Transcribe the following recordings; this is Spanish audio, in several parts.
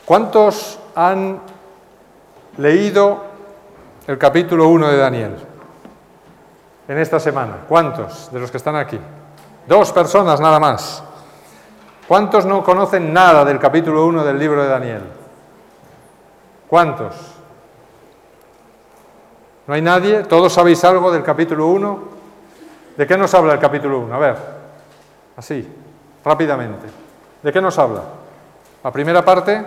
¿Cuántos han leído el capítulo 1 de Daniel en esta semana? ¿Cuántos de los que están aquí? 2 personas nada más. ¿Cuántos no conocen nada del capítulo 1 del libro de Daniel? ¿Cuántos? ¿No hay nadie? ¿Todos sabéis algo del capítulo 1? ¿De qué nos habla el capítulo 1? A ver, así, rápidamente. ¿De qué nos habla? La primera parte.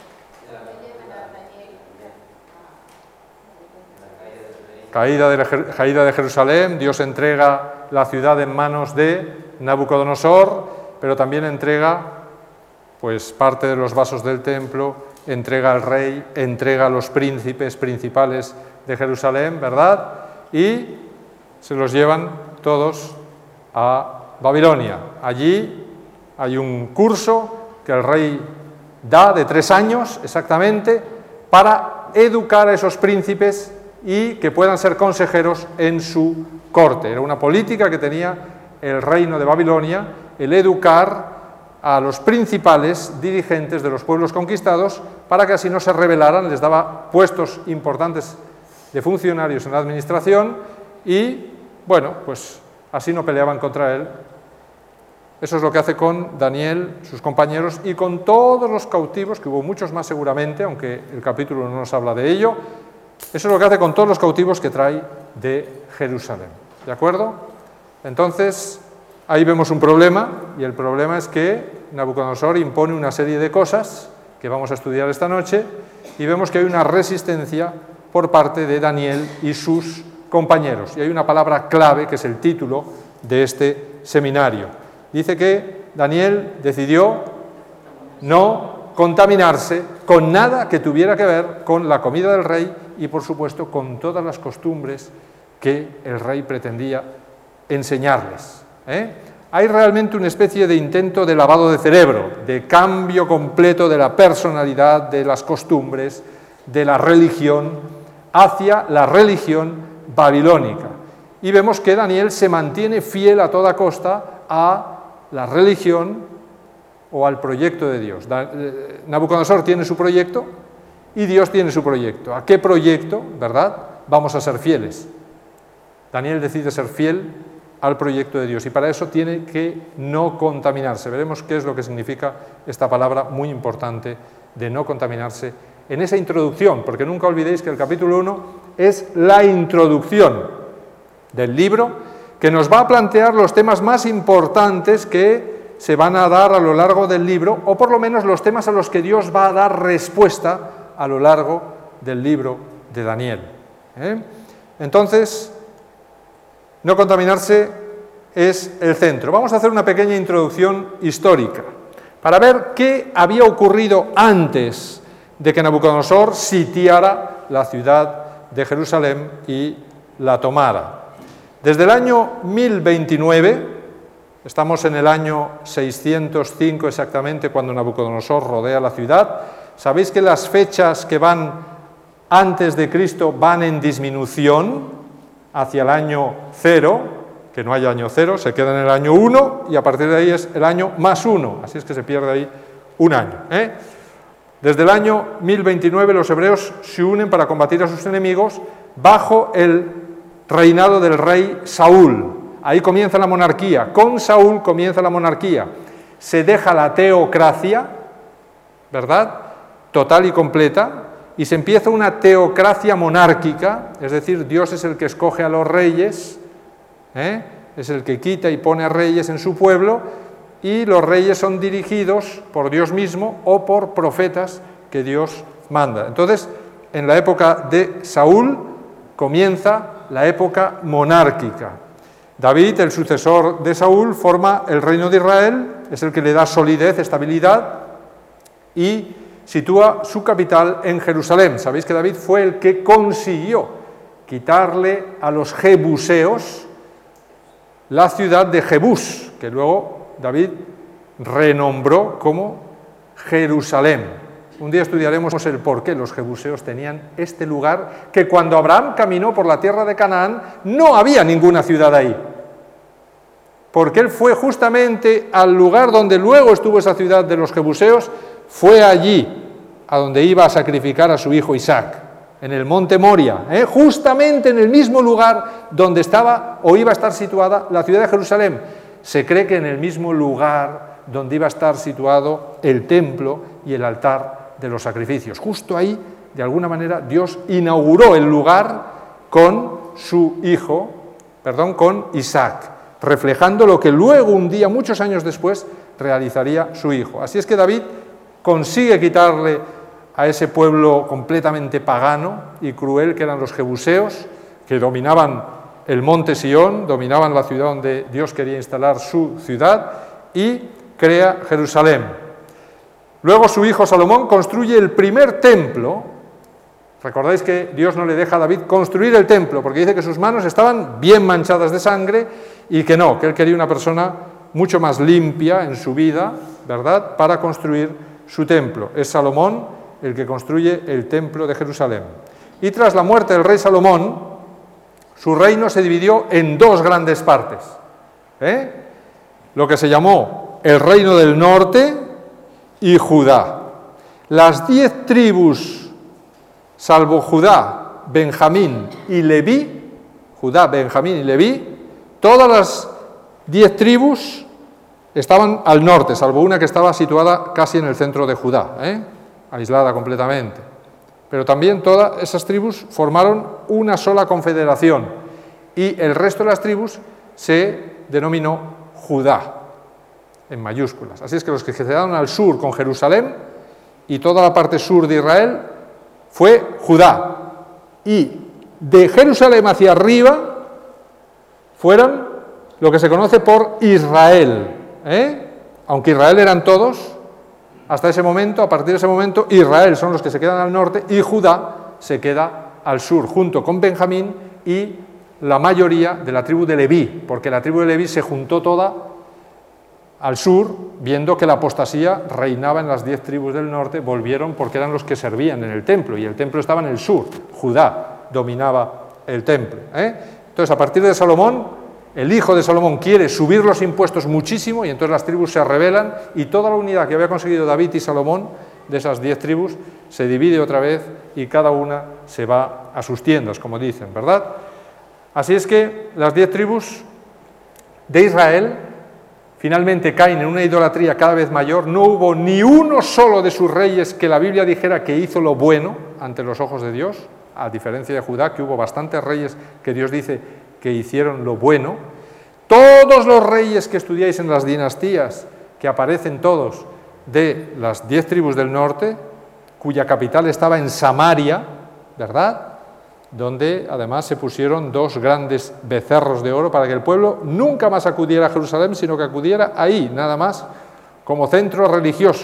Caída de Jerusalén, Dios entrega la ciudad en manos de Nabucodonosor, pero también entrega pues parte de los vasos del templo, entrega al rey, entrega a los príncipes principales de Jerusalén, ¿verdad? Y se los llevan todos a Babilonia. Allí hay un curso que el rey da de 3 años exactamente para educar a esos príncipes y que puedan ser consejeros en su corte. Era una política que tenía el reino de Babilonia, el educar a los principales dirigentes de los pueblos conquistados para que así no se rebelaran. Les daba puestos importantes de funcionarios en la administración y, bueno, pues así no peleaban contra él. Eso es lo que hace con Daniel, sus compañeros, y con todos los cautivos, que hubo muchos más seguramente, aunque el capítulo no nos habla de ello. Eso es lo que hace con todos los cautivos que trae de Jerusalén. ¿De acuerdo? Entonces, ahí vemos un problema, y el problema es que Nabucodonosor impone una serie de cosas que vamos a estudiar esta noche, y vemos que hay una resistencia por parte de Daniel y sus compañeros. Y hay una palabra clave, que es el título de este seminario. Dice que Daniel decidió no contaminarse con nada que tuviera que ver con la comida del rey y, por supuesto, con todas las costumbres que el rey pretendía enseñarles. Hay realmente una especie de intento de lavado de cerebro, de cambio completo de la personalidad, de las costumbres, de la religión, hacia la religión babilónica. Y vemos que Daniel se mantiene fiel a toda costa a la religión o al proyecto de Dios. Nabucodonosor tiene su proyecto y Dios tiene su proyecto. ¿A qué proyecto, verdad, vamos a ser fieles? Daniel decide ser fiel al proyecto de Dios y para eso tiene que no contaminarse. Veremos qué es lo que significa esta palabra muy importante de no contaminarse en esa introducción, porque nunca olvidéis que el capítulo 1 es la introducción del libro que nos va a plantear los temas más importantes que se van a dar a lo largo del libro, o por lo menos los temas a los que Dios va a dar respuesta a lo largo del libro de Daniel. Entonces, no contaminarse es el centro. Vamos a hacer una pequeña introducción histórica para ver qué había ocurrido antes de que Nabucodonosor sitiara la ciudad de Jerusalén y la tomara. Desde el año 1029, estamos en el año 605 exactamente, cuando Nabucodonosor rodea la ciudad. Sabéis que las fechas que van antes de Cristo van en disminución hacia el año 0, que no hay año 0, se queda en el año 1 y a partir de ahí es el año más 1, así es que se pierde ahí un año. Desde el año 1029 los hebreos se unen para combatir a sus enemigos bajo el reinado del rey Saúl. Ahí comienza la monarquía, con Saúl comienza la monarquía. Se deja la teocracia, ¿verdad?, total y completa, y se empieza una teocracia monárquica, es decir, Dios es el que escoge a los reyes, es el que quita y pone a reyes en su pueblo, y los reyes son dirigidos por Dios mismo o por profetas que Dios manda. Entonces, en la época de Saúl comienza la época monárquica. David, el sucesor de Saúl, forma el reino de Israel, es el que le da solidez, estabilidad, y sitúa su capital en Jerusalén. Sabéis que David fue el que consiguió quitarle a los jebuseos la ciudad de Jebús, que luego David renombró como Jerusalén. Un día estudiaremos el por qué los jebuseos tenían este lugar, que cuando Abraham caminó por la tierra de Canaán no había ninguna ciudad ahí. Porque él fue justamente al lugar donde luego estuvo esa ciudad de los jebuseos, fue allí a donde iba a sacrificar a su hijo Isaac, en el monte Moria, justamente en el mismo lugar donde estaba o iba a estar situada la ciudad de Jerusalén. Se cree que en el mismo lugar donde iba a estar situado el templo y el altar de los sacrificios. Justo ahí, de alguna manera, Dios inauguró el lugar con su hijo, con Isaac, reflejando lo que luego, un día, muchos años después, realizaría su hijo. Así es que David consigue quitarle a ese pueblo completamente pagano y cruel que eran los jebuseos, que dominaban el monte Sión, dominaban la ciudad donde Dios quería instalar su ciudad, y crea Jerusalén. Luego su hijo Salomón construye el primer templo. Recordáis que Dios no le deja a David construir el templo, porque dice que sus manos estaban bien manchadas de sangre y que no, que él quería una persona mucho más limpia en su vida, ¿verdad?, para construir su templo. Es Salomón el que construye el templo de Jerusalén. Y tras la muerte del rey Salomón, su reino se dividió en dos grandes partes. Lo que se llamó el reino del norte y Judá. Las 10 tribus, salvo Judá, Benjamín y Leví, todas las 10 tribus estaban al norte, salvo una que estaba situada casi en el centro de Judá, aislada completamente. Pero también todas esas tribus formaron una sola confederación y el resto de las tribus se denominó Judá, en mayúsculas. Así es que los que se quedaron al sur con Jerusalén y toda la parte sur de Israel fue Judá. Y de Jerusalén hacia arriba fueron lo que se conoce por Israel. Aunque Israel eran todos, hasta ese momento, a partir de ese momento, Israel son los que se quedan al norte y Judá se queda al sur, junto con Benjamín y la mayoría de la tribu de Leví, porque la tribu de Leví se juntó toda al sur, viendo que la apostasía reinaba en las 10 tribus del norte, volvieron porque eran los que servían en el templo, y el templo estaba en el sur, Judá dominaba el templo. Entonces, a partir de Salomón, el hijo de Salomón quiere subir los impuestos muchísimo y entonces las tribus se rebelan y toda la unidad que había conseguido David y Salomón, de esas 10 tribus, se divide otra vez y cada una se va a sus tiendas, como dicen, ¿verdad? Así es que las 10 tribus de Israel finalmente caen en una idolatría cada vez mayor. No hubo ni uno solo de sus reyes que la Biblia dijera que hizo lo bueno ante los ojos de Dios, a diferencia de Judá, que hubo bastantes reyes que Dios dice que hicieron lo bueno. Todos los reyes que estudiáis en las dinastías, que aparecen todos de las 10 tribus del norte, cuya capital estaba en Samaria, ¿verdad?, donde además se pusieron 2 grandes becerros de oro para que el pueblo nunca más acudiera a Jerusalén, sino que acudiera ahí, nada más, como centro religioso.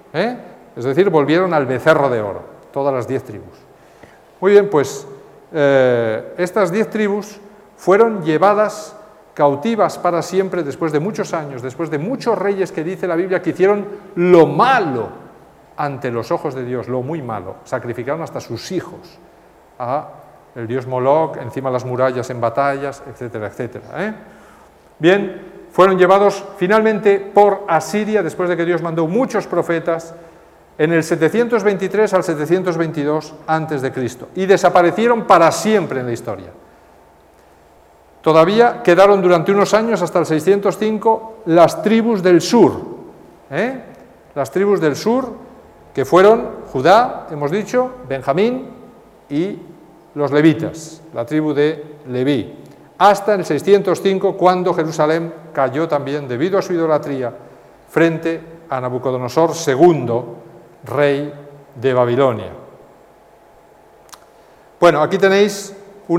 Es decir, volvieron al becerro de oro, todas las 10 tribus. Muy bien, pues estas 10 tribus fueron llevadas cautivas para siempre después de muchos años, después de muchos reyes que dice la Biblia que hicieron lo malo ante los ojos de Dios, lo muy malo. Sacrificaron hasta sus hijos a el dios Moloch, encima de las murallas en batallas, etcétera, etcétera. Bien, fueron llevados finalmente por Asiria, después de que Dios mandó muchos profetas, en el 723 al 722 a.C., y desaparecieron para siempre en la historia. Todavía quedaron durante unos años, hasta el 605, las tribus del sur. Las tribus del sur, que fueron Judá, hemos dicho, Benjamín y los levitas, la tribu de Leví, hasta el 605, cuando Jerusalén cayó también, debido a su idolatría, frente a Nabucodonosor II, rey de Babilonia. Bueno, aquí tenéis un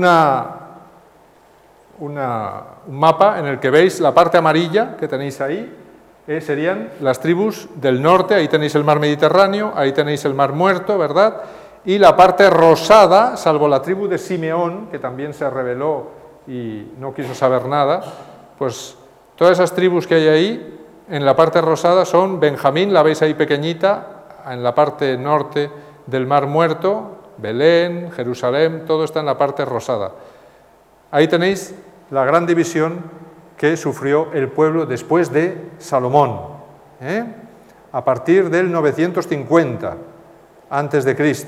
mapa en el que veis la parte amarilla que tenéis ahí, serían las tribus del norte. Ahí tenéis el mar Mediterráneo, ahí tenéis el mar Muerto, ¿verdad? Y la parte rosada, salvo la tribu de Simeón, que también se rebeló y no quiso saber nada, pues todas esas tribus que hay ahí, en la parte rosada son Benjamín, la veis ahí pequeñita, en la parte norte del mar Muerto, Belén, Jerusalén, todo está en la parte rosada. Ahí tenéis la gran división que sufrió el pueblo después de Salomón, a partir del 950. a.C.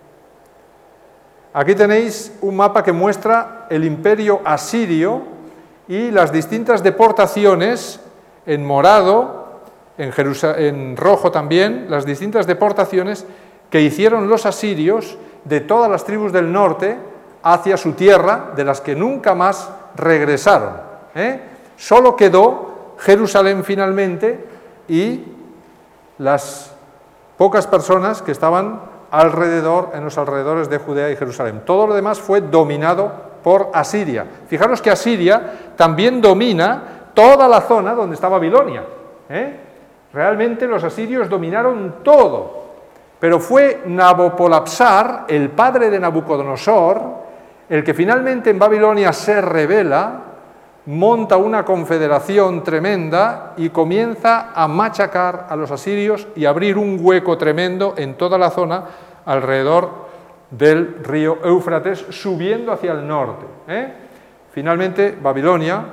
Aquí tenéis un mapa que muestra el imperio asirio y las distintas deportaciones en morado, en rojo también, las distintas deportaciones que hicieron los asirios de todas las tribus del norte hacia su tierra, de las que nunca más regresaron. Solo quedó Jerusalén finalmente y las pocas personas que estaban en los alrededores de Judea y Jerusalén. Todo lo demás fue dominado por Asiria. Fijaros que Asiria también domina toda la zona donde está Babilonia. Realmente los asirios dominaron todo, pero fue Nabopolapsar, el padre de Nabucodonosor, el que finalmente en Babilonia se rebela, monta una confederación tremenda y comienza a machacar a los asirios y abrir un hueco tremendo en toda la zona alrededor del río Éufrates, subiendo hacia el norte. Finalmente, Babilonia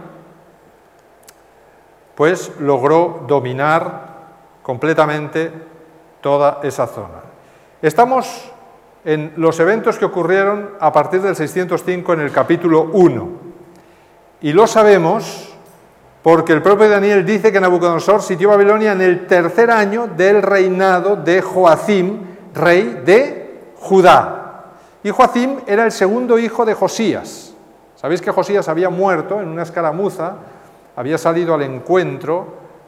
pues logró dominar completamente toda esa zona. Estamos en los eventos que ocurrieron a partir del 605 en el capítulo 1. Y lo sabemos porque el propio Daniel dice que Nabucodonosor sitió Babilonia en el tercer año del reinado de Joacim, rey de Judá. Y Joacim era el segundo hijo de Josías. Sabéis que Josías había muerto en una escaramuza, había salido al encuentro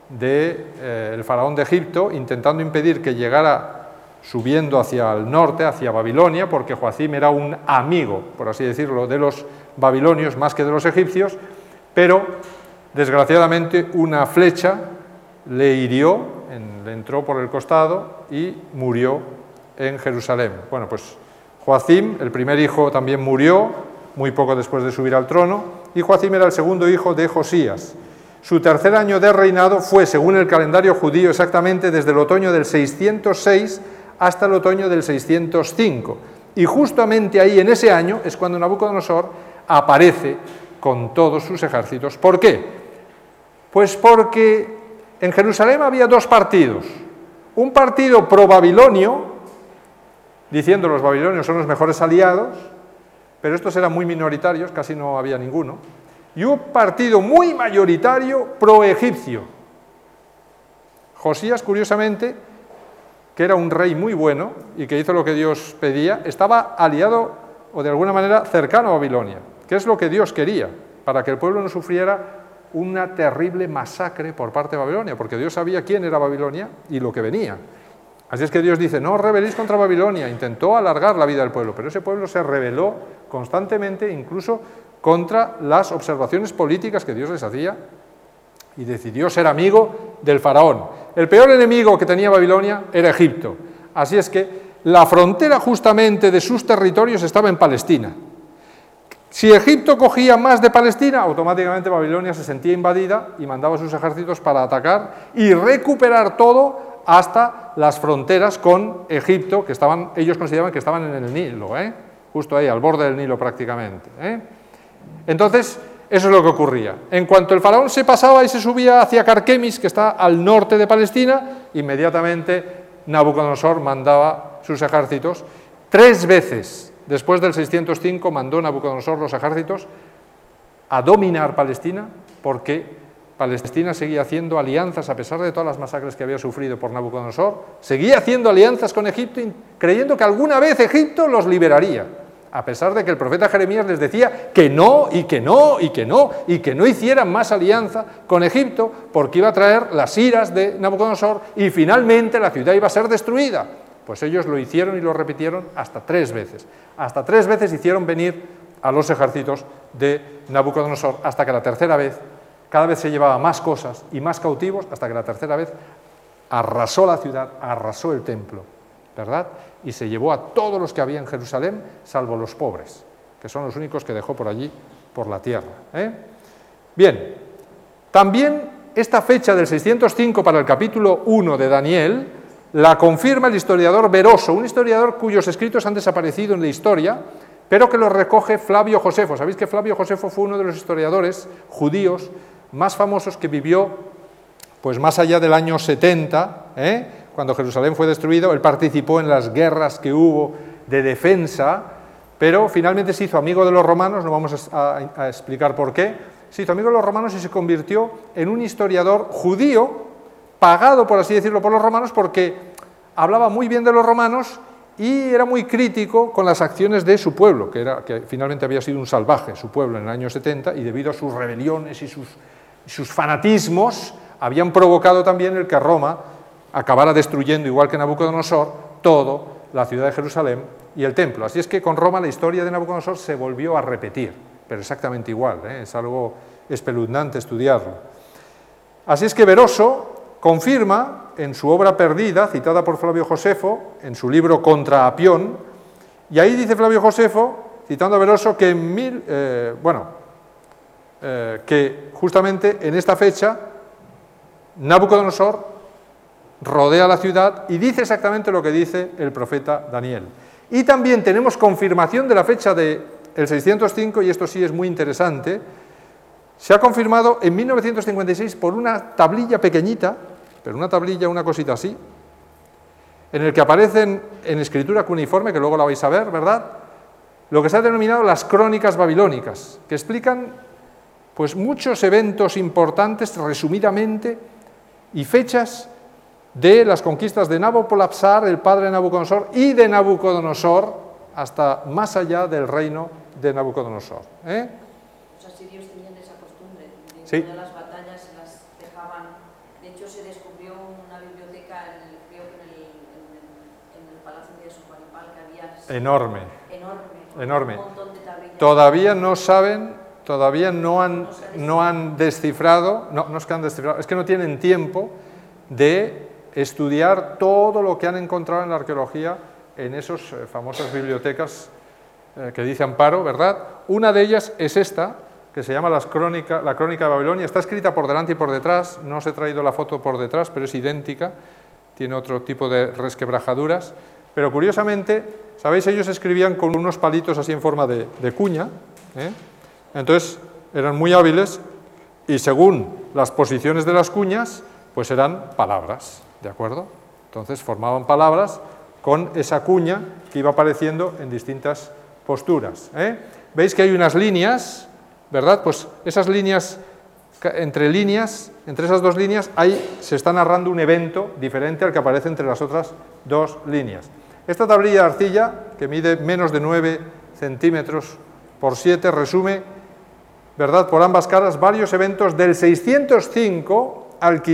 del faraón de Egipto, intentando impedir que llegara subiendo hacia el norte, hacia Babilonia, porque Joacim era un amigo, por así decirlo, de los babilonios más que de los egipcios, pero desgraciadamente una flecha le hirió, le entró por el costado y murió en Jerusalén. Bueno, pues Joacim, el primer hijo, también murió muy poco después de subir al trono, y Joacim era el segundo hijo de Josías. Su tercer año de reinado fue, según el calendario judío, exactamente desde el otoño del 606 hasta el otoño del 605. Y justamente ahí, en ese año, es cuando Nabucodonosor aparece con todos sus ejércitos. ¿Por qué? Pues porque en Jerusalén había dos partidos. Un partido pro-babilonio, diciendo los babilonios son los mejores aliados, pero estos eran muy minoritarios, casi no había ninguno. Y un partido muy mayoritario pro-egipcio. Josías, curiosamente, que era un rey muy bueno y que hizo lo que Dios pedía, estaba aliado o de alguna manera cercano a Babilonia, que es lo que Dios quería, para que el pueblo no sufriera una terrible masacre por parte de Babilonia, porque Dios sabía quién era Babilonia y lo que venía. Así es que Dios dice, no os rebeléis contra Babilonia, intentó alargar la vida del pueblo, pero ese pueblo se rebeló constantemente, incluso contra las observaciones políticas que Dios les hacía, y decidió ser amigo del faraón. El peor enemigo que tenía Babilonia era Egipto. Así es que la frontera justamente de sus territorios estaba en Palestina. Si Egipto cogía más de Palestina, automáticamente Babilonia se sentía invadida y mandaba sus ejércitos para atacar y recuperar todo hasta las fronteras con Egipto, que ellos consideraban que estaban en el Nilo, justo ahí, al borde del Nilo prácticamente. Entonces, eso es lo que ocurría. En cuanto el faraón se pasaba y se subía hacia Carquemis, que está al norte de Palestina, inmediatamente Nabucodonosor mandaba sus ejércitos. 3 veces después del 605 mandó Nabucodonosor los ejércitos a dominar Palestina, porque Palestina seguía haciendo alianzas, a pesar de todas las masacres que había sufrido por Nabucodonosor, seguía haciendo alianzas con Egipto, creyendo que alguna vez Egipto los liberaría, a pesar de que el profeta Jeremías les decía que no, y que no, y que no, y que no hicieran más alianza con Egipto, porque iba a traer las iras de Nabucodonosor y finalmente la ciudad iba a ser destruida. Pues ellos lo hicieron y lo repitieron hasta 3 veces. Hasta 3 veces hicieron venir a los ejércitos de Nabucodonosor, hasta que la tercera vez, cada vez se llevaba más cosas y más cautivos, hasta que la tercera vez arrasó la ciudad, arrasó el templo, ¿verdad? Y se llevó a todos los que había en Jerusalén, salvo los pobres, que son los únicos que dejó por allí, por la tierra. Bien, también esta fecha del 605 para el capítulo 1 de Daniel la confirma el historiador Beroso, un historiador cuyos escritos han desaparecido en la historia, pero que los recoge Flavio Josefo. Sabéis que Flavio Josefo fue uno de los historiadores judíos más famosos que vivió pues más allá del año 70, cuando Jerusalén fue destruido, él participó en las guerras que hubo de defensa, pero finalmente se hizo amigo de los romanos, no vamos a explicar por qué, se hizo amigo de los romanos y se convirtió en un historiador judío, pagado, por así decirlo, por los romanos, porque hablaba muy bien de los romanos y era muy crítico con las acciones de su pueblo, que finalmente había sido un salvaje, su pueblo, en el año 70, y debido a sus rebeliones y sus fanatismos, habían provocado también el que Roma acabara destruyendo, igual que Nabucodonosor, todo, la ciudad de Jerusalén y el templo. Así es que con Roma la historia de Nabucodonosor se volvió a repetir, pero exactamente igual, es algo espeluznante estudiarlo. Así es que Veroso confirma en su obra perdida, citada por Flavio Josefo, en su libro Contra Apión, y ahí dice Flavio Josefo, citando a Veroso, que que justamente en esta fecha Nabucodonosor rodea la ciudad y dice exactamente lo que dice el profeta Daniel. Y también tenemos confirmación de la fecha del 605, y esto sí es muy interesante, se ha confirmado en 1956 por una tablilla pequeñita, pero una tablilla, una cosita así, en el que aparecen en escritura cuneiforme, que luego la vais a ver, ¿verdad?, lo que se ha denominado las crónicas babilónicas, que explican pues muchos eventos importantes resumidamente y fechas de las conquistas de Nabopolassar, el padre de Nabucodonosor, y de Nabucodonosor, hasta más allá del reino de Nabucodonosor. Los asirios tenían esa costumbre, de sí. todas las batallas se las dejaban. De hecho, se descubrió una biblioteca, creo que en el palacio de Asurbanipal, que había... Enorme. Un montón de tablillas. Todavía no saben, todavía no han descifrado, no es que han descifrado, es que no tienen tiempo de estudiar todo lo que han encontrado en la arqueología en esas famosas bibliotecas que dice Amparo, ¿verdad? Una de ellas es esta, que se llama la Crónica de Babilonia. Está escrita por delante y por detrás, no os he traído la foto por detrás, pero es idéntica, tiene otro tipo de resquebrajaduras, pero curiosamente, ¿sabéis? Ellos escribían con unos palitos así en forma de cuña, entonces eran muy hábiles y según las posiciones de las cuñas, pues eran palabras, ¿de acuerdo? Entonces formaban palabras con esa cuña que iba apareciendo en distintas posturas. ¿Veis que hay unas líneas, verdad? Pues esas líneas, entre esas dos líneas, ahí se está narrando un evento diferente al que aparece entre las otras dos líneas. Esta tablilla de arcilla, que mide menos de 9 centímetros por 7, resume, ¿verdad?, por ambas caras, varios eventos del 605 al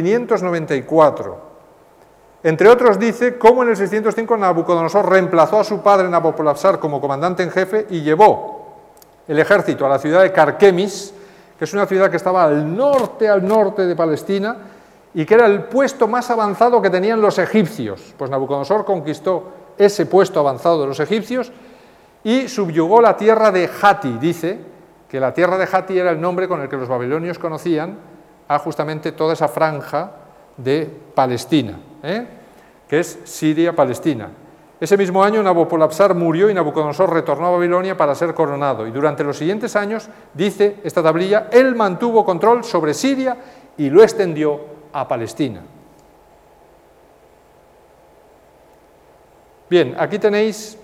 594. Entre otros dice cómo en el 605 Nabucodonosor reemplazó a su padre Nabopolassar como comandante en jefe y llevó el ejército a la ciudad de Carquemis, que es una ciudad que estaba al norte de Palestina, y que era el puesto más avanzado que tenían los egipcios. Pues Nabucodonosor conquistó ese puesto avanzado de los egipcios y subyugó la tierra de Hati. Dice que la tierra de Hati era el nombre con el que los babilonios conocían a justamente toda esa franja de Palestina, que es Siria-Palestina. Ese mismo año Nabopolassar murió y Nabucodonosor retornó a Babilonia para ser coronado. Y durante los siguientes años, dice esta tablilla, él mantuvo control sobre Siria y lo extendió a Palestina. Bien, aquí tenéis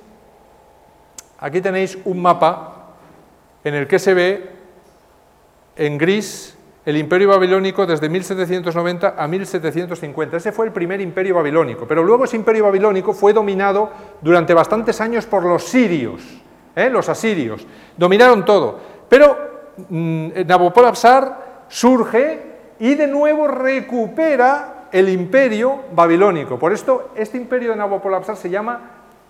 un mapa en el que se ve en gris el imperio babilónico desde 1790 a 1750. Ese fue el primer imperio babilónico, pero luego ese imperio babilónico fue dominado durante bastantes años por los sirios, los asirios. Dominaron todo, pero Nabopolassar surge y de nuevo recupera el imperio babilónico. Por esto, este imperio de Nabopolassar se llama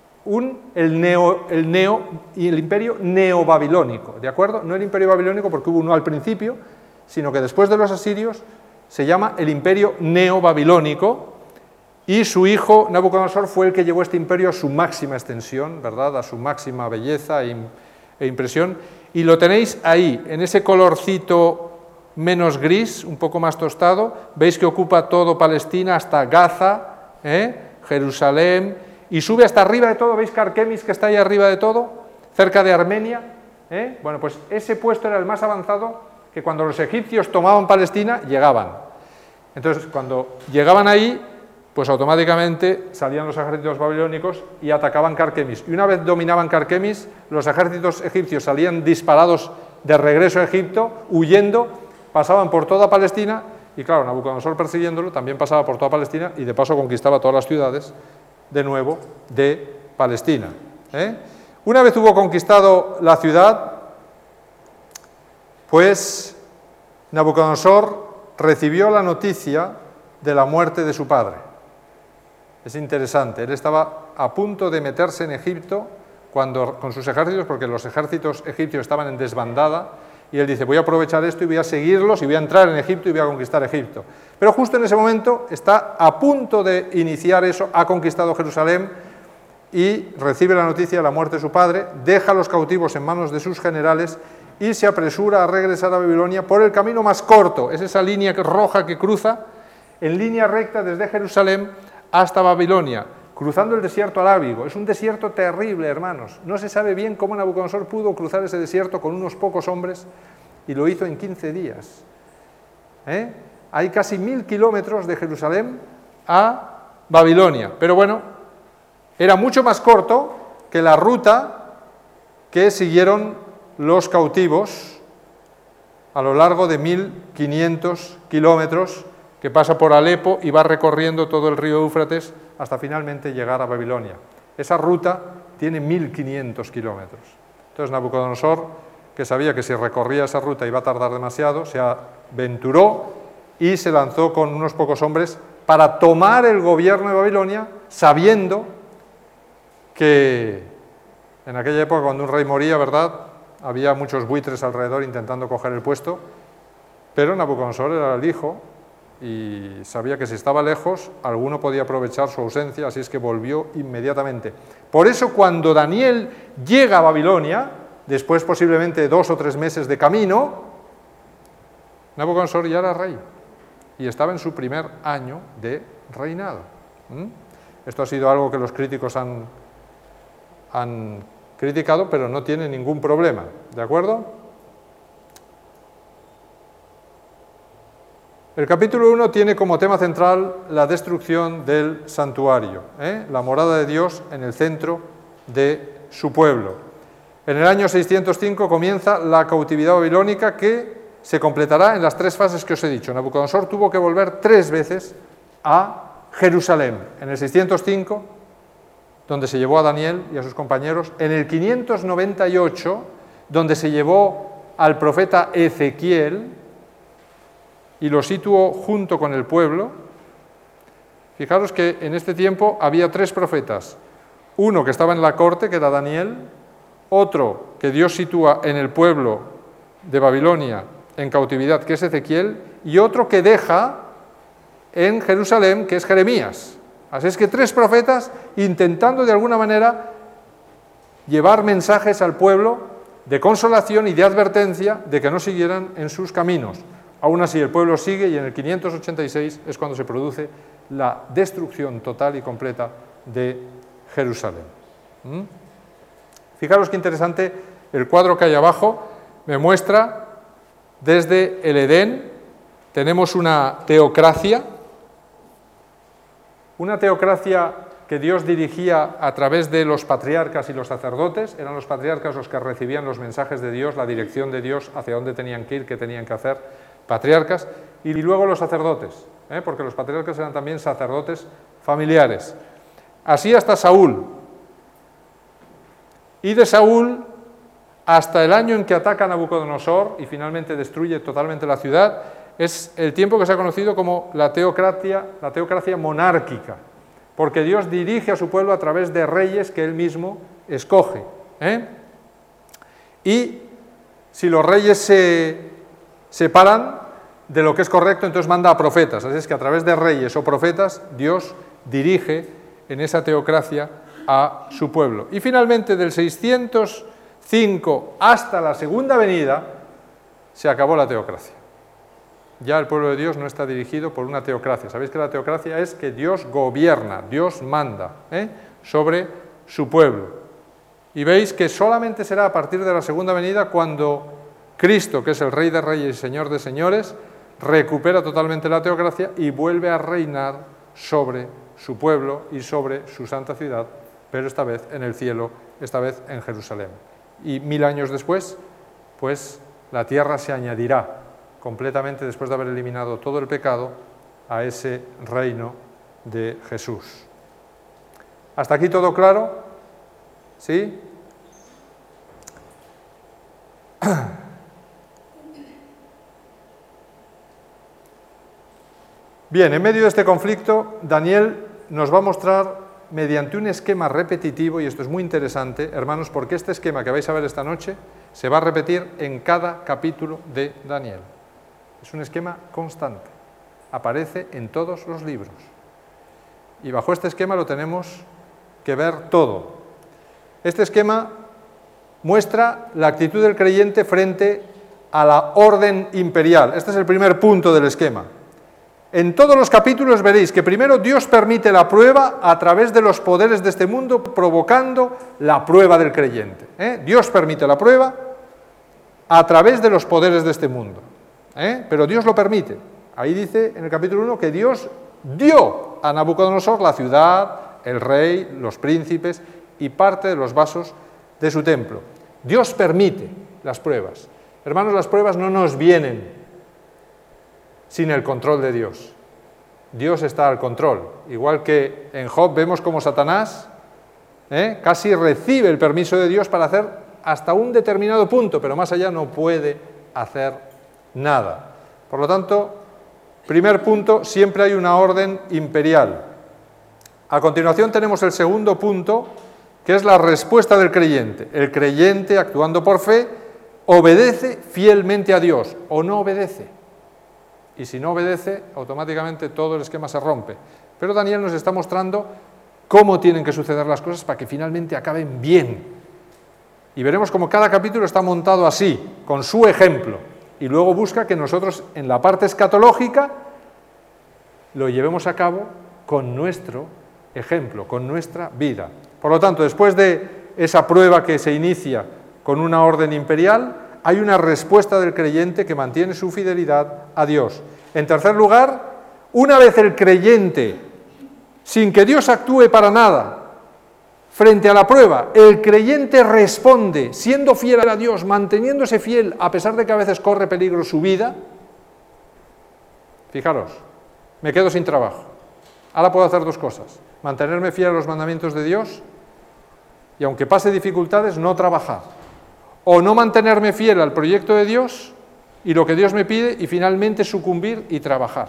el imperio neobabilónico, ¿de acuerdo? No el imperio babilónico porque hubo uno al principio, sino que después de los asirios se llama el imperio neobabilónico, y su hijo Nabucodonosor fue el que llevó este imperio a su máxima extensión, ¿verdad?, a su máxima belleza e impresión, y lo tenéis ahí, en ese colorcito menos gris, un poco más tostado. Veis que ocupa todo Palestina, hasta Gaza, Jerusalén, y sube hasta arriba de todo. ¿Veis Carquemis, que está ahí arriba de todo, cerca de Armenia? Bueno, pues ese puesto era el más avanzado, que cuando los egipcios tomaban Palestina, llegaban. Entonces, cuando llegaban ahí, pues automáticamente salían los ejércitos babilónicos y atacaban Carquemis. Y una vez dominaban Carquemis, los ejércitos egipcios salían disparados de regreso a Egipto, huyendo, pasaban por toda Palestina, y claro, Nabucodonosor persiguiéndolo también pasaba por toda Palestina y de paso conquistaba todas las ciudades, de nuevo, de Palestina. Una vez hubo conquistado la ciudad, pues Nabucodonosor recibió la noticia de la muerte de su padre. Es interesante, él estaba a punto de meterse en Egipto con sus ejércitos, porque los ejércitos egipcios estaban en desbandada, y él dice, voy a aprovechar esto y voy a seguirlos y voy a entrar en Egipto y voy a conquistar Egipto. Pero justo en ese momento está a punto de iniciar eso, ha conquistado Jerusalén y recibe la noticia de la muerte de su padre, deja a los cautivos en manos de sus generales y se apresura a regresar a Babilonia por el camino más corto, es esa línea roja que cruza en línea recta desde Jerusalén hasta Babilonia, cruzando el desierto arábigo. Es un desierto terrible, hermanos. No se sabe bien cómo Nabucodonosor pudo cruzar ese desierto con unos pocos hombres y lo hizo en 15 días. Hay casi 1000 kilómetros de Jerusalén a Babilonia, pero bueno, era mucho más corto que la ruta que siguieron los cautivos a lo largo de 1500 kilómetros, que pasa por Alepo y va recorriendo todo el río Éufrates hasta finalmente llegar a Babilonia. Esa ruta tiene 1500 kilómetros. Entonces Nabucodonosor, que sabía que si recorría esa ruta iba a tardar demasiado, se aventuró y se lanzó con unos pocos hombres para tomar el gobierno de Babilonia, sabiendo que en aquella época, cuando un rey moría, ¿verdad?, había muchos buitres alrededor intentando coger el puesto, pero Nabucodonosor era el hijo y sabía que si estaba lejos, alguno podía aprovechar su ausencia, así es que volvió inmediatamente. Por eso, cuando Daniel llega a Babilonia, después posiblemente de 2 o 3 meses de camino, Nabucodonosor ya era rey y estaba en su primer año de reinado. Esto ha sido algo que los críticos han criticado, pero no tiene ningún problema, ¿de acuerdo? El capítulo 1 tiene como tema central la destrucción del santuario, la morada de Dios en el centro de su pueblo. En el año 605 comienza la cautividad babilónica, que se completará en las 3 fases que os he dicho. Nabucodonosor tuvo que volver 3 veces a Jerusalén, en el 605, donde se llevó a Daniel y a sus compañeros, en el 598, donde se llevó al profeta Ezequiel y lo situó junto con el pueblo. Fijaros que en este tiempo había 3 profetas, uno que estaba en la corte, que era Daniel, otro que Dios sitúa en el pueblo de Babilonia en cautividad, que es Ezequiel, y otro que deja en Jerusalén, que es Jeremías. Así es que 3 profetas intentando de alguna manera llevar mensajes al pueblo de consolación y de advertencia de que no siguieran en sus caminos. Aún así el pueblo sigue, y en el 586 es cuando se produce la destrucción total y completa de Jerusalén. Fijaros qué interesante el cuadro que hay abajo. Me muestra desde el Edén, tenemos una teocracia que Dios dirigía a través de los patriarcas y los sacerdotes. Eran los patriarcas los que recibían los mensajes de Dios, la dirección de Dios, hacia dónde tenían que ir, qué tenían que hacer, patriarcas, y luego los sacerdotes, porque los patriarcas eran también sacerdotes familiares. Así hasta Saúl. Y de Saúl hasta el año en que ataca a Nabucodonosor y finalmente destruye totalmente la ciudad, es el tiempo que se ha conocido como la teocracia monárquica, porque Dios dirige a su pueblo a través de reyes que Él mismo escoge. Y si los reyes se separan de lo que es correcto, entonces manda a profetas. Así es que a través de reyes o profetas, Dios dirige en esa teocracia a su pueblo. Y finalmente, del 605 hasta la segunda venida, se acabó la teocracia. Ya el pueblo de Dios no está dirigido por una teocracia. Sabéis que la teocracia es que Dios gobierna, Dios manda sobre su pueblo. Y veis que solamente será a partir de la segunda venida cuando Cristo, que es el Rey de Reyes y Señor de Señores, recupera totalmente la teocracia y vuelve a reinar sobre su pueblo y sobre su santa ciudad, pero esta vez en el cielo, esta vez en Jerusalén. Y 1000 años después, pues la tierra se añadirá completamente, después de haber eliminado todo el pecado, a ese reino de Jesús. ¿Hasta aquí todo claro? ¿Sí? Bien, en medio de este conflicto, Daniel nos va a mostrar mediante un esquema repetitivo, y esto es muy interesante, hermanos, porque este esquema que vais a ver esta noche se va a repetir en cada capítulo de Daniel. Es un esquema constante, aparece en todos los libros. Y bajo este esquema lo tenemos que ver todo. Este esquema muestra la actitud del creyente frente a la orden imperial. Este es el primer punto del esquema. En todos los capítulos veréis que primero Dios permite la prueba a través de los poderes de este mundo, provocando la prueba del creyente. Dios permite la prueba a través de los poderes de este mundo. Pero Dios lo permite. Ahí dice en el capítulo 1 que Dios dio a Nabucodonosor la ciudad, el rey, los príncipes y parte de los vasos de su templo. Dios permite las pruebas. Hermanos, las pruebas no nos vienen sin el control de Dios. Dios está al control. Igual que en Job vemos como Satanás casi recibe el permiso de Dios para hacer hasta un determinado punto, pero más allá no puede hacer nada. Por lo tanto, primer punto, siempre hay una orden imperial. A continuación tenemos el segundo punto, que es la respuesta del creyente. El creyente, actuando por fe, obedece fielmente a Dios o no obedece. Y si no obedece, automáticamente todo el esquema se rompe. Pero Daniel nos está mostrando cómo tienen que suceder las cosas para que finalmente acaben bien. Y veremos cómo cada capítulo está montado así, con su ejemplo. Y luego busca que nosotros, en la parte escatológica, lo llevemos a cabo con nuestro ejemplo, con nuestra vida. Por lo tanto, después de esa prueba que se inicia con una orden imperial, hay una respuesta del creyente que mantiene su fidelidad a Dios. En tercer lugar, una vez el creyente, sin que Dios actúe para nada, frente a la prueba, el creyente responde, siendo fiel a Dios, manteniéndose fiel, a pesar de que a veces corre peligro su vida. Fijaros, me quedo sin trabajo. Ahora puedo hacer dos cosas: mantenerme fiel a los mandamientos de Dios y, aunque pase dificultades, no trabajar. O no mantenerme fiel al proyecto de Dios y lo que Dios me pide y finalmente sucumbir y trabajar.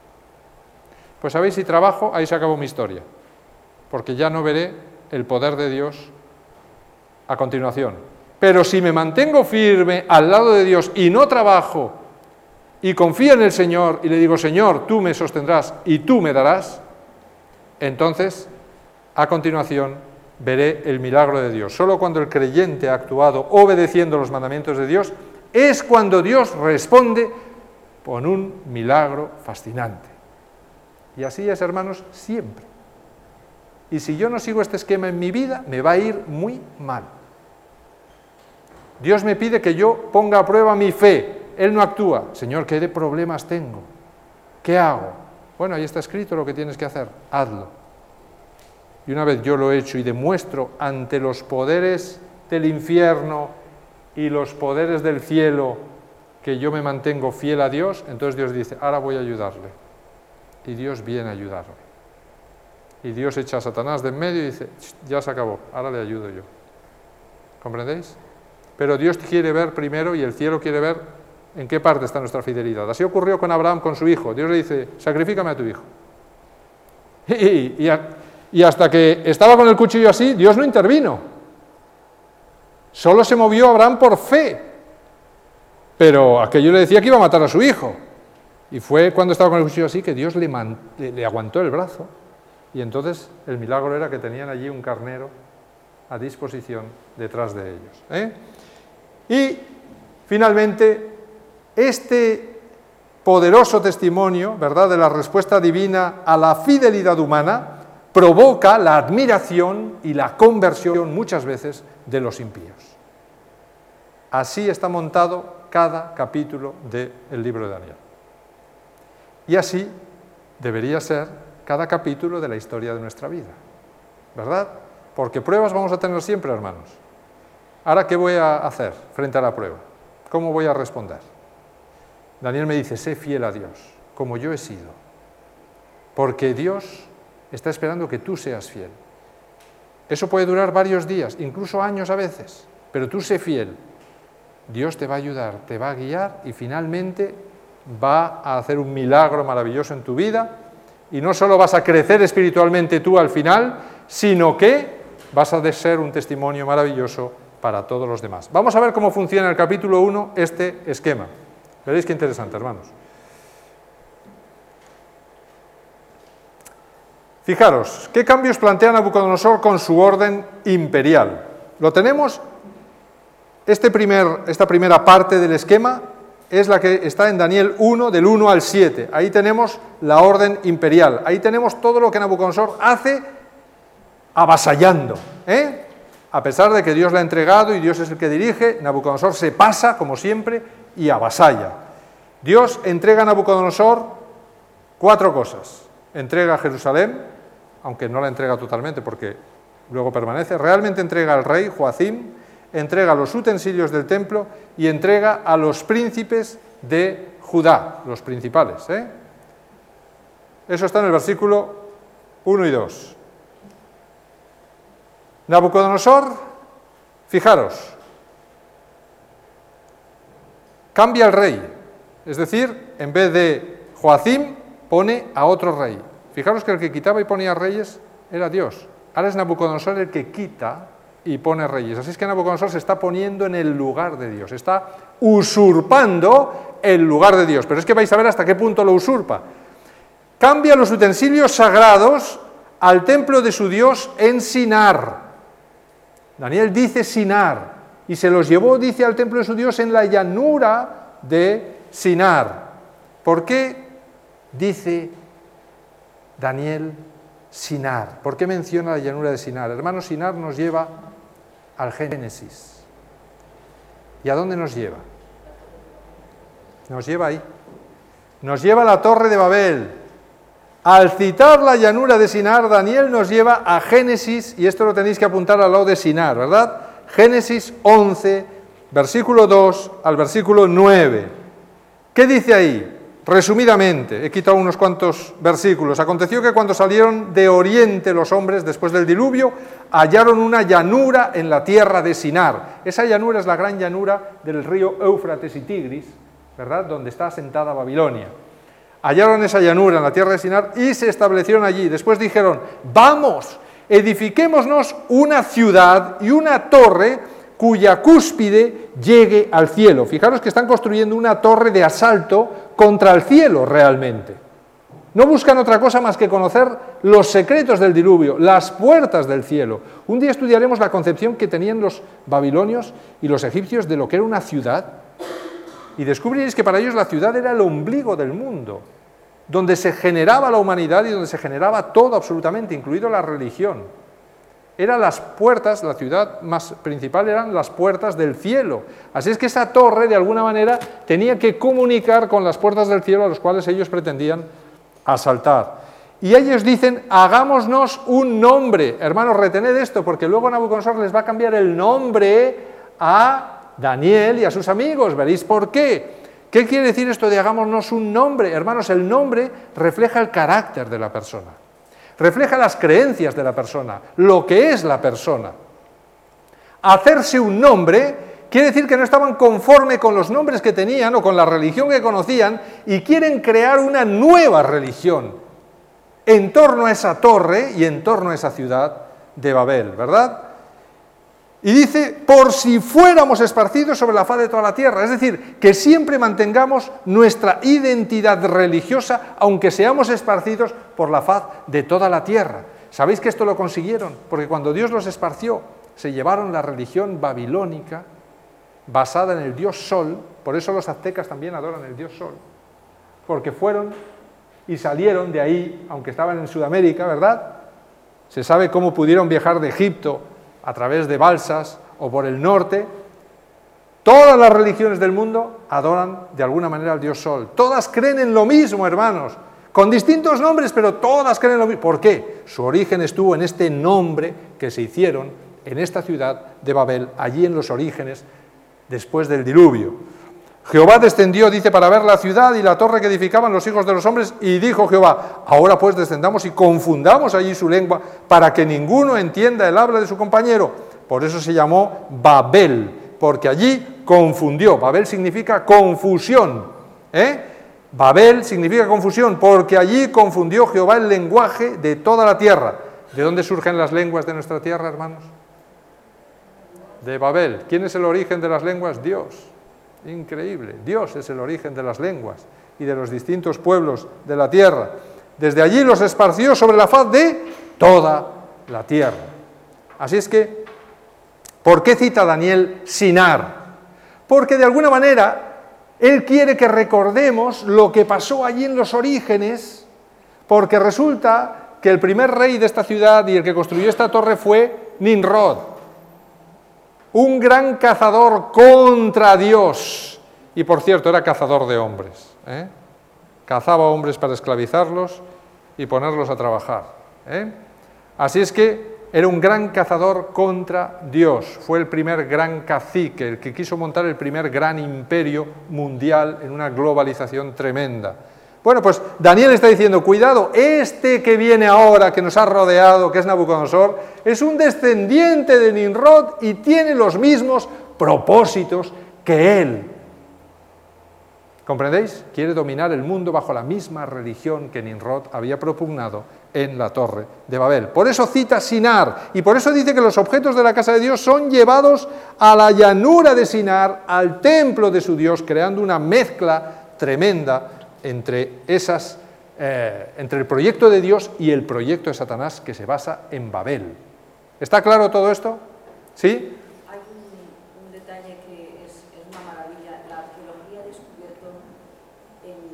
Pues sabéis, si trabajo, ahí se acabó mi historia, porque ya no veré el poder de Dios a continuación. Pero si me mantengo firme al lado de Dios y no trabajo y confío en el Señor y le digo: Señor, tú me sostendrás y tú me darás, entonces, a continuación, veré el milagro de Dios. Solo cuando el creyente ha actuado obedeciendo los mandamientos de Dios es cuando Dios responde con un milagro fascinante. Y así es, hermanos, siempre. Y si yo no sigo este esquema en mi vida, me va a ir muy mal. Dios me pide que yo ponga a prueba mi fe. Él no actúa. Señor, ¿qué de problemas tengo? ¿Qué hago? Bueno, ahí está escrito lo que tienes que hacer. Hazlo. Y una vez yo lo he hecho y demuestro ante los poderes del infierno y los poderes del cielo que yo me mantengo fiel a Dios, entonces Dios dice: ahora voy a ayudarle. Y Dios viene a ayudarle. Y Dios echa a Satanás de en medio y dice: ya se acabó, ahora le ayudo yo. ¿Comprendéis? Pero Dios quiere ver primero, y el cielo quiere ver en qué parte está nuestra fidelidad. Así ocurrió con Abraham, con su hijo. Dios le dice: sacrifícame a tu hijo. Y hasta que estaba con el cuchillo así, Dios no intervino. Solo se movió Abraham por fe. Pero aquello le decía que iba a matar a su hijo. Y fue cuando estaba con el cuchillo así que Dios le aguantó el brazo. Y entonces el milagro era que tenían allí un carnero a disposición detrás de ellos. Y finalmente, este poderoso testimonio, ¿verdad?, de la respuesta divina a la fidelidad humana, provoca la admiración y la conversión muchas veces de los impíos. Así está montado cada capítulo del libro de Daniel. Y así debería ser cada capítulo de la historia de nuestra vida, ¿verdad? Porque pruebas vamos a tener siempre, hermanos. Ahora, ¿qué voy a hacer frente a la prueba? ¿Cómo voy a responder? Daniel me dice, sé fiel a Dios, como yo he sido, porque Dios está esperando que tú seas fiel. Eso puede durar varios días, incluso años a veces, pero tú sé fiel. Dios te va a ayudar, te va a guiar y finalmente va a hacer un milagro maravilloso en tu vida y no solo vas a crecer espiritualmente tú al final, sino que vas a ser un testimonio maravilloso para todos los demás. Vamos a ver cómo funciona en el capítulo 1 este esquema. Veréis qué interesante, hermanos. Fijaros, ¿qué cambios plantea Nabucodonosor con su orden imperial? Lo tenemos, esta primera parte del esquema es la que está en Daniel 1, del 1 al 7. Ahí tenemos la orden imperial, ahí tenemos todo lo que Nabucodonosor hace avasallando, A pesar de que Dios le ha entregado y Dios es el que dirige, Nabucodonosor se pasa, como siempre, y avasalla. Dios entrega a Nabucodonosor 4 cosas. Entrega a Jerusalén, aunque no la entrega totalmente porque luego permanece, realmente entrega al rey Joacim, entrega los utensilios del templo y entrega a los príncipes de Judá, los principales. Eso está en el versículo 1 y 2. Nabucodonosor, fijaros, cambia el rey, es decir, en vez de Joacim, pone a otro rey. Fijaros que el que quitaba y ponía reyes era Dios. Ahora es Nabucodonosor el que quita y pone reyes. Así es que Nabucodonosor se está poniendo en el lugar de Dios, está usurpando el lugar de Dios. Pero es que vais a ver hasta qué punto lo usurpa. Cambia los utensilios sagrados al templo de su Dios en Sinar. Daniel dice Sinar, y se los llevó, dice, al templo de su Dios en la llanura de Sinar. ¿Por qué dice Daniel Sinar? ¿Por qué menciona la llanura de Sinar? Hermanos, Sinar nos lleva al Génesis. ¿Y a dónde nos lleva? Nos lleva ahí. Nos lleva a la Torre de Babel. Al citar la llanura de Sinar, Daniel nos lleva a Génesis, y esto lo tenéis que apuntar al lado de Sinar, ¿verdad? Génesis 11, versículo 2 al versículo 9. ¿Qué dice ahí? Resumidamente, he quitado unos cuantos versículos. Aconteció que cuando salieron de oriente los hombres después del diluvio, hallaron una llanura en la tierra de Sinar. Esa llanura es la gran llanura del río Éufrates y Tigris, ¿verdad?, donde está asentada Babilonia. Hallaron esa llanura en la tierra de Sinar y se establecieron allí. Después dijeron, vamos, edifiquémonos una ciudad y una torre cuya cúspide llegue al cielo. Fijaros que están construyendo una torre de asalto contra el cielo realmente. No buscan otra cosa más que conocer los secretos del diluvio, las puertas del cielo. Un día estudiaremos la concepción que tenían los babilonios y los egipcios de lo que era una ciudad, y descubriréis que para ellos la ciudad era el ombligo del mundo, donde se generaba la humanidad y donde se generaba todo absolutamente, incluido la religión. Eran las puertas, la ciudad más principal eran las puertas del cielo. Así es que esa torre, de alguna manera, tenía que comunicar con las puertas del cielo a los cuales ellos pretendían asaltar. Y ellos dicen, hagámonos un nombre. Hermanos, retened esto, porque luego Nabucodonosor les va a cambiar el nombre a Daniel y a sus amigos. Veréis por qué. ¿Qué quiere decir esto de hagámonos un nombre? Hermanos, el nombre refleja el carácter de la persona. Refleja las creencias de la persona, lo que es la persona. Hacerse un nombre quiere decir que no estaban conforme con los nombres que tenían o con la religión que conocían y quieren crear una nueva religión en torno a esa torre y en torno a esa ciudad de Babel, ¿verdad? Y dice, por si fuéramos esparcidos sobre la faz de toda la tierra, es decir, que siempre mantengamos nuestra identidad religiosa, aunque seamos esparcidos por la faz de toda la tierra. ¿Sabéis que esto lo consiguieron? Porque cuando Dios los esparció, se llevaron la religión babilónica, basada en el dios Sol, por eso los aztecas también adoran el dios Sol, porque fueron y salieron de ahí, aunque estaban en Sudamérica, ¿verdad? Se sabe cómo pudieron viajar de Egipto a través de balsas o por el norte. Todas las religiones del mundo adoran de alguna manera al dios Sol. Todas creen en lo mismo, hermanos. con distintos nombres, pero todas creen lo mismo. ¿Por qué? Su origen estuvo en este nombre que se hicieron en esta ciudad de Babel, allí en los orígenes, después del diluvio. Jehová descendió, dice, para ver la ciudad y la torre que edificaban los hijos de los hombres, y dijo Jehová, ahora pues descendamos y confundamos allí su lengua, para que ninguno entienda el habla de su compañero. Por eso se llamó Babel, porque allí confundió. Babel significa confusión, Babel significa confusión, porque allí confundió Jehová el lenguaje de toda la tierra. ¿De dónde surgen las lenguas de nuestra tierra, hermanos? De Babel. ¿Quién es el origen de las lenguas? Dios. Increíble. Dios es el origen de las lenguas y de los distintos pueblos de la tierra. Desde allí los esparció sobre la faz de toda la tierra. Así es que, ¿por qué cita Daniel Sinar? Porque de alguna manera él quiere que recordemos lo que pasó allí en los orígenes, porque resulta que el primer rey de esta ciudad y el que construyó esta torre fue Nimrod, un gran cazador contra Dios, y por cierto era cazador de hombres, cazaba hombres para esclavizarlos y ponerlos a trabajar, Así es que era un gran cazador contra Dios, fue el primer gran cacique, el que quiso montar el primer gran imperio mundial en una globalización tremenda. Bueno, pues Daniel está diciendo, cuidado, este que viene ahora, que nos ha rodeado, que es Nabucodonosor, es un descendiente de Nimrod y tiene los mismos propósitos que él. ¿Comprendéis? Quiere dominar el mundo bajo la misma religión que Nimrod había propugnado en la Torre de Babel. Por eso cita Sinar, y por eso dice que los objetos de la casa de Dios son llevados a la llanura de Sinar, al templo de su Dios, creando una mezcla tremenda entre el proyecto de Dios y el proyecto de Satanás, que se basa en Babel. ¿Está claro todo esto? ¿Sí? Hay un detalle que es una maravilla. La arqueología ha descubierto en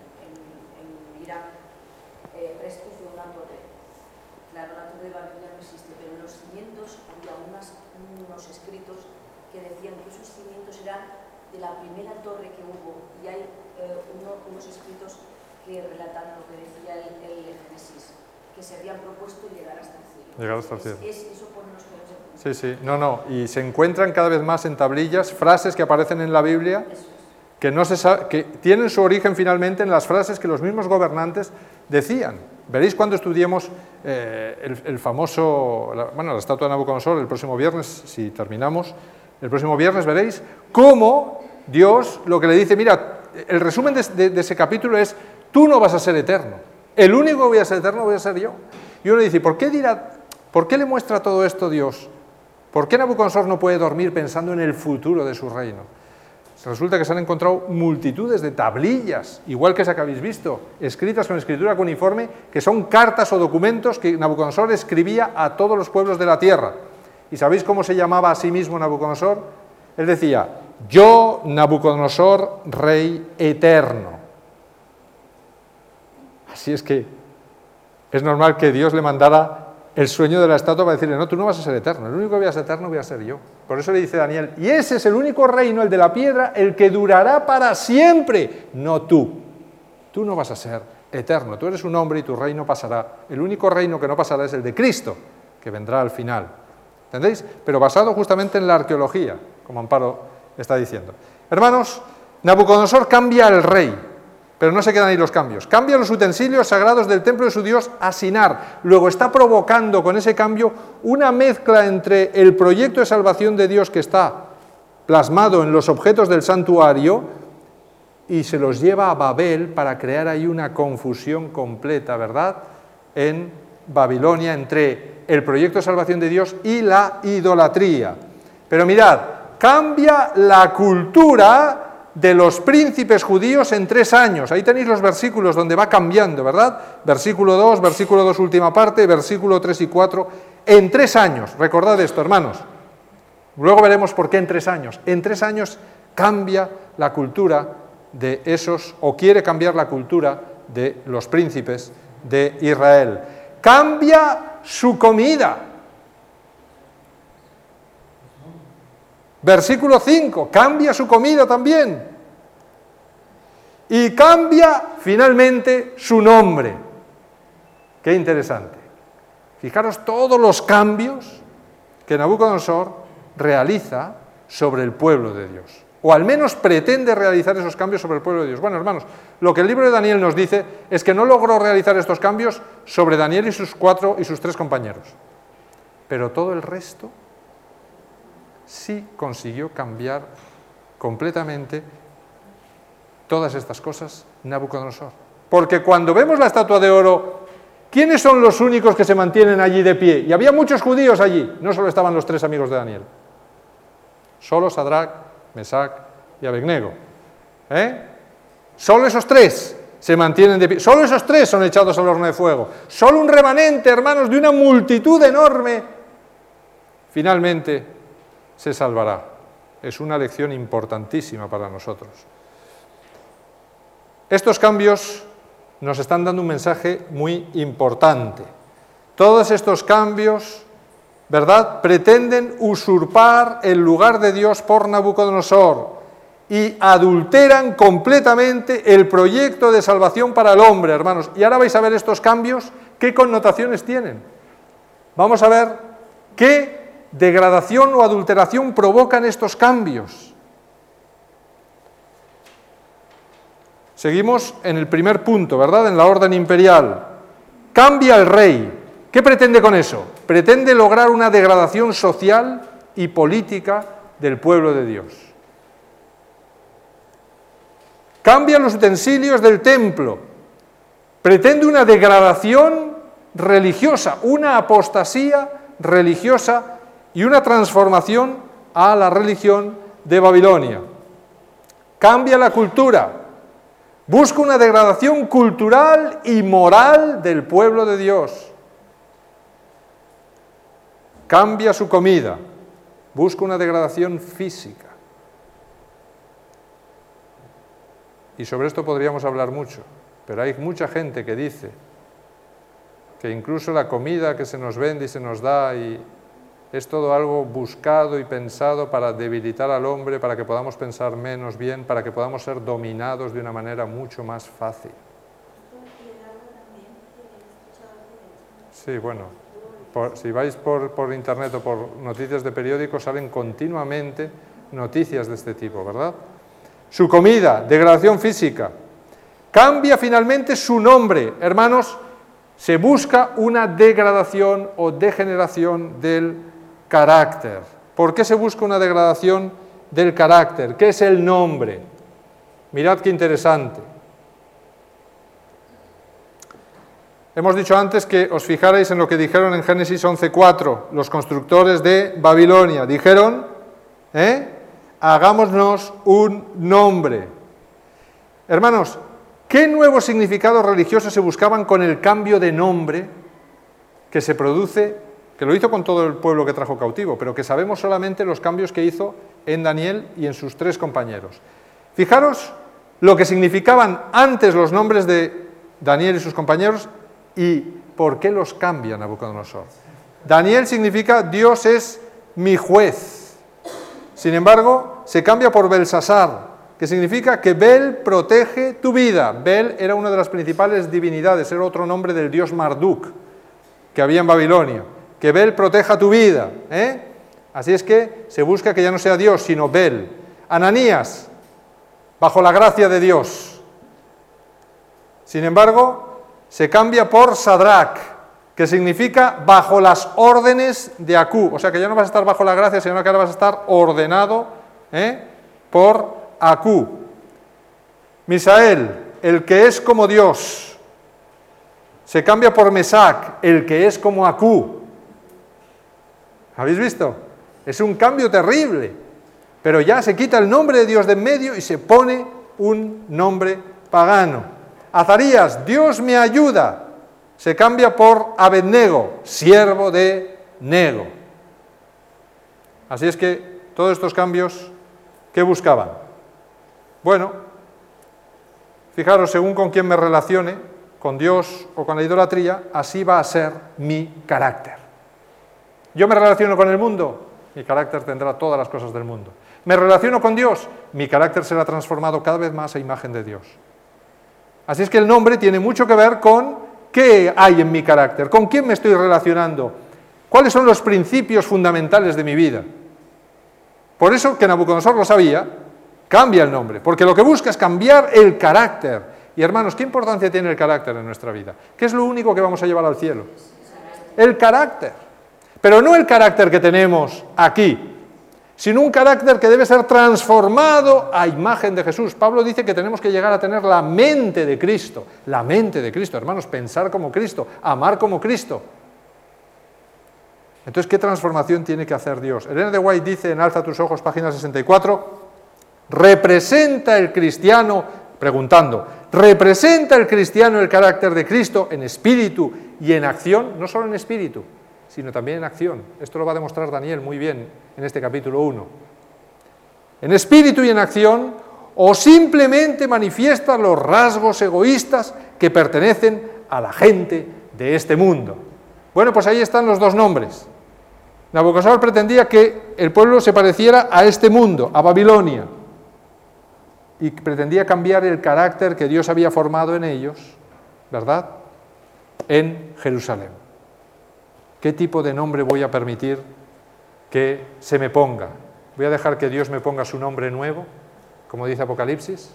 Irak restos de una torre. Claro, la torre de Babel ya no existe, pero en los cimientos había unos escritos que decían que esos cimientos eran de la primera torre que hubo, y hay unos escritos que relatan lo que decía el Génesis, que se habían propuesto llegar hasta el cielo. Llegar hasta el cielo. Eso pone los pelos de punta. Sí, no, y se encuentran cada vez más en tablillas frases que aparecen en la Biblia que, no se sabe, que tienen su origen finalmente en las frases que los mismos gobernantes decían. Veréis cuando estudiemos el famoso, la estatua de Nabucodonosor el próximo viernes, si terminamos, el próximo viernes veréis cómo Dios lo que le dice, mira, el resumen de ese capítulo es, tú no vas a ser eterno, el único que voy a ser eterno voy a ser yo. Y uno dice, ¿por qué le muestra todo esto Dios? ¿Por qué Nabucodonosor no puede dormir pensando en el futuro de su reino? Resulta que se han encontrado multitudes de tablillas, igual que esa que habéis visto, escritas con escritura cuneiforme, que son cartas o documentos que Nabucodonosor escribía a todos los pueblos de la tierra. ¿Y sabéis cómo se llamaba a sí mismo Nabucodonosor? Él decía, yo, Nabucodonosor, rey eterno. Así es que es normal que Dios le mandara el sueño de la estatua para decirle, no, tú no vas a ser eterno, el único que voy a ser eterno voy a ser yo. Por eso le dice Daniel, y ese es el único reino, el de la piedra, el que durará para siempre, no tú. Tú no vas a ser eterno, tú eres un hombre y tu reino pasará. El único reino que no pasará es el de Cristo, que vendrá al final. ¿Entendéis? Pero basado justamente en la arqueología, como Amparo está diciendo. Hermanos, Nabucodonosor cambia el rey, pero no se quedan ahí los cambios. Cambia los utensilios sagrados del templo de su Dios a Sinar. Luego está provocando con ese cambio una mezcla entre el proyecto de salvación de Dios que está plasmado en los objetos del santuario y se los lleva a Babel para crear ahí una confusión completa, ¿verdad? En Babilonia entre el proyecto de salvación de Dios y la idolatría. Pero mirad, cambia la cultura de los príncipes judíos en 3 años. Ahí tenéis los versículos donde va cambiando, ¿verdad? Versículo 2 última parte, versículo 3 y 4, en 3 años. Recordad esto, hermanos. Luego veremos por qué en 3 años. En 3 años cambia la cultura de esos, o quiere cambiar la cultura de los príncipes de Israel. Cambia su comida. Versículo 5, cambia su comida también. y cambia finalmente su nombre. Qué interesante. Fijaros todos los cambios que Nabucodonosor realiza sobre el pueblo de Dios, o al menos pretende realizar esos cambios sobre el pueblo de Dios. Bueno, hermanos, lo que el libro de Daniel nos dice es que no logró realizar estos cambios sobre Daniel y sus 3 compañeros, pero todo el resto sí consiguió cambiar completamente todas estas cosas Nabucodonosor. Porque cuando vemos la estatua de oro, ¿quiénes son los únicos que se mantienen allí de pie? Y había muchos judíos allí, no solo estaban los 3 amigos de Daniel, solo Sadrac, Mesac y Abednego. Solo esos 3 se mantienen de pie, solo esos 3 son echados al horno de fuego, solo un remanente, hermanos, de una multitud enorme, finalmente se salvará. Es una lección importantísima para nosotros. Estos cambios nos están dando un mensaje muy importante. Todos estos cambios, ¿verdad?, pretenden usurpar el lugar de Dios por Nabucodonosor y adulteran completamente el proyecto de salvación para el hombre, hermanos. Y ahora vais a ver estos cambios, qué connotaciones tienen. Vamos a ver qué degradación o adulteración provocan estos cambios. Seguimos en el primer punto, ¿verdad?, en la orden imperial. Cambia el rey. ¿Qué pretende con eso? Pretende lograr una degradación social y política del pueblo de Dios. Cambia los utensilios del templo. Pretende una degradación religiosa, una apostasía religiosa y una transformación a la religión de Babilonia. Cambia la cultura. Busca una degradación cultural y moral del pueblo de Dios. Cambia su comida. Busca una degradación física. Y sobre esto podríamos hablar mucho, pero hay mucha gente que dice que incluso la comida que se nos vende y se nos da es todo algo buscado y pensado para debilitar al hombre, para que podamos pensar menos bien, para que podamos ser dominados de una manera mucho más fácil. Sí, bueno, si vais por internet o por noticias de periódicos, salen continuamente noticias de este tipo, ¿verdad? Su comida, degradación física. Cambia finalmente su nombre. Hermanos, se busca una degradación o degeneración del carácter. ¿Por qué se busca una degradación del carácter? ¿Qué es el nombre? Mirad qué interesante. Hemos dicho antes que os fijarais en lo que dijeron en Génesis 11:4, los constructores de Babilonia. Dijeron, hagámonos un nombre. Hermanos, ¿qué nuevos significados religiosos se buscaban con el cambio de nombre que se produce, que lo hizo con todo el pueblo que trajo cautivo, pero que sabemos solamente los cambios que hizo en Daniel y en sus 3 compañeros? Fijaros lo que significaban antes los nombres de Daniel y sus compañeros y por qué los cambia Nabucodonosor. Daniel significa Dios es mi juez. Sin embargo, se cambia por Belsasar, que significa que Bel protege tu vida. Bel era una de las principales divinidades, era otro nombre del dios Marduk que había en Babilonia. Que Bel proteja tu vida. Así es que se busca que ya no sea Dios, sino Bel. Ananías, bajo la gracia de Dios. Sin embargo, se cambia por Sadrac, que significa bajo las órdenes de Acú. O sea que ya no vas a estar bajo la gracia, sino que ahora vas a estar ordenado por Acú. Misael, el que es como Dios. Se cambia por Mesac, el que es como Acú. ¿Habéis visto? Es un cambio terrible. Pero ya se quita el nombre de Dios de en medio y se pone un nombre pagano. Azarías, Dios me ayuda. Se cambia por Abednego, siervo de Nego. Así es que todos estos cambios, ¿qué buscaban? Bueno, fijaros, según con quién me relacione, con Dios o con la idolatría, así va a ser mi carácter. Yo me relaciono con el mundo, mi carácter tendrá todas las cosas del mundo. Me relaciono con Dios, mi carácter será transformado cada vez más a imagen de Dios. Así es que el nombre tiene mucho que ver con qué hay en mi carácter, con quién me estoy relacionando, cuáles son los principios fundamentales de mi vida. Por eso que Nabucodonosor lo sabía, cambia el nombre, porque lo que busca es cambiar el carácter. Y hermanos, ¿qué importancia tiene el carácter en nuestra vida? ¿Qué es lo único que vamos a llevar al cielo? El carácter. Pero no el carácter que tenemos aquí, sino un carácter que debe ser transformado a imagen de Jesús. Pablo dice que tenemos que llegar a tener la mente de Cristo, hermanos, pensar como Cristo, amar como Cristo. Entonces, ¿qué transformación tiene que hacer Dios? Elena de White dice en Alza tus ojos, página 64, ¿representa el cristiano el carácter de Cristo en espíritu y en acción? No solo en espíritu, sino también en acción. Esto lo va a demostrar Daniel muy bien en este capítulo 1. En espíritu y en acción, o simplemente manifiesta los rasgos egoístas que pertenecen a la gente de este mundo. Bueno, pues ahí están los dos nombres. Nabucodonosor pretendía que el pueblo se pareciera a este mundo, a Babilonia, y pretendía cambiar el carácter que Dios había formado en ellos, ¿verdad?, en Jerusalén. ¿Qué tipo de nombre voy a permitir que se me ponga? ¿Voy a dejar que Dios me ponga su nombre nuevo, como dice Apocalipsis?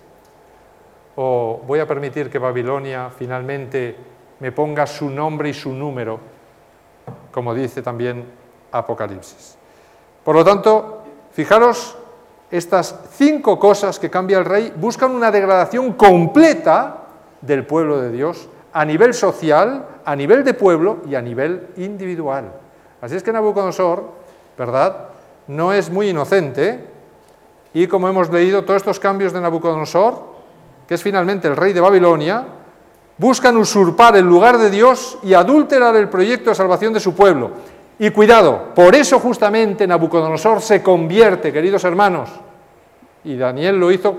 ¿O voy a permitir que Babilonia finalmente me ponga su nombre y su número, como dice también Apocalipsis? Por lo tanto, fijaros, estas 5 cosas que cambia el rey buscan una degradación completa del pueblo de Dios a nivel social, a nivel de pueblo y a nivel individual. Así es que Nabucodonosor, ¿verdad?, no es muy inocente, y como hemos leído, todos estos cambios de Nabucodonosor, que es finalmente el rey de Babilonia, buscan usurpar el lugar de Dios y adulterar el proyecto de salvación de su pueblo. Y cuidado, por eso justamente Nabucodonosor se convierte, queridos hermanos, y Daniel lo hizo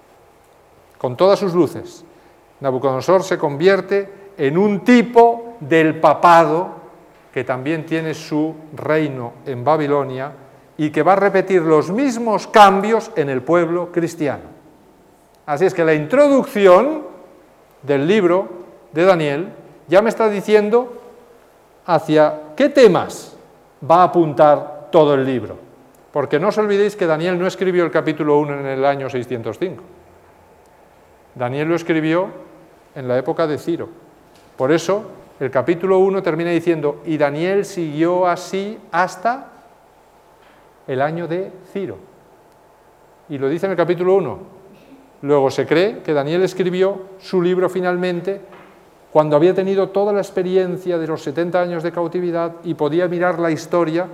con todas sus luces. Nabucodonosor se convierte en un tipo del papado que también tiene su reino en Babilonia y que va a repetir los mismos cambios en el pueblo cristiano. Así es que la introducción del libro de Daniel ya me está diciendo hacia qué temas va a apuntar todo el libro. Porque no os olvidéis que Daniel no escribió el capítulo 1 en el año 605. Daniel lo escribió en la época de Ciro. Por eso, el capítulo 1 termina diciendo, y Daniel siguió así hasta el año de Ciro. Y lo dice en el capítulo 1. Luego se cree que Daniel escribió su libro finalmente cuando había tenido toda la experiencia de los 70 años de cautividad y podía mirar la historia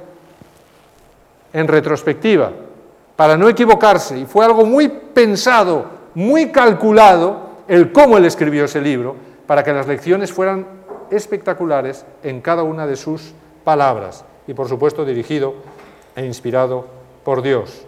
en retrospectiva, para no equivocarse. Y fue algo muy pensado, muy calculado, el cómo él escribió ese libro, para que las lecciones fueran espectaculares en cada una de sus palabras, y por supuesto dirigido e inspirado por Dios.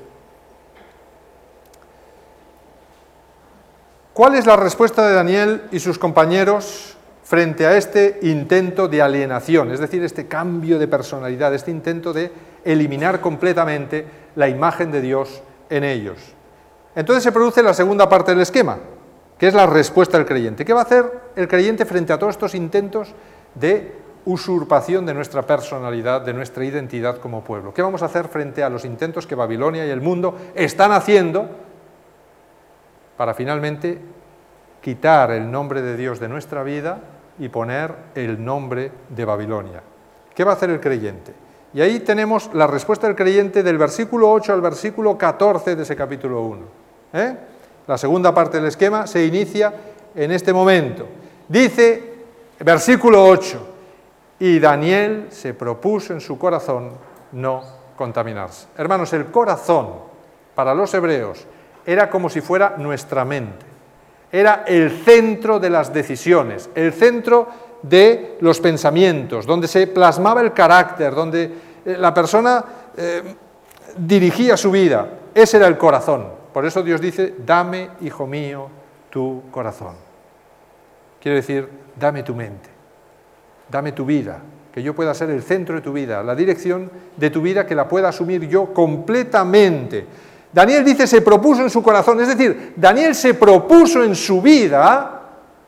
¿Cuál es la respuesta de Daniel y sus compañeros frente a este intento de alienación, es decir, este cambio de personalidad, este intento de eliminar completamente la imagen de Dios en ellos? Entonces se produce la segunda parte del esquema, que es la respuesta del creyente. ¿Qué va a hacer el creyente frente a todos estos intentos de usurpación de nuestra personalidad, de nuestra identidad como pueblo? ¿Qué vamos a hacer frente a los intentos que Babilonia y el mundo están haciendo para finalmente quitar el nombre de Dios de nuestra vida y poner el nombre de Babilonia? ¿Qué va a hacer el creyente? Y ahí tenemos la respuesta del creyente del versículo 8 al versículo 14 de ese capítulo 1. La segunda parte del esquema se inicia en este momento. Dice, versículo 8, y Daniel se propuso en su corazón no contaminarse. Hermanos, el corazón para los hebreos era como si fuera nuestra mente. Era el centro de las decisiones, el centro de los pensamientos, donde se plasmaba el carácter, donde la persona dirigía su vida. Ese era el corazón. Por eso Dios dice, dame, hijo mío, tu corazón. Quiere decir, dame tu mente, dame tu vida, que yo pueda ser el centro de tu vida, la dirección de tu vida que la pueda asumir yo completamente. Daniel dice, se propuso en su corazón, es decir, Daniel se propuso en su vida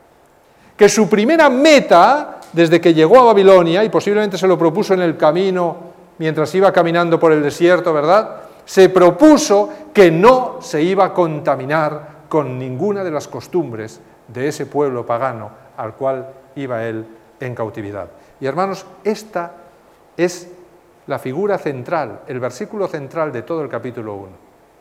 que su primera meta, desde que llegó a Babilonia, y posiblemente se lo propuso en el camino, mientras iba caminando por el desierto, ¿verdad?, se propuso que no se iba a contaminar con ninguna de las costumbres de ese pueblo pagano al cual iba él en cautividad. Y hermanos, esta es la figura central, el versículo central de todo el capítulo 1.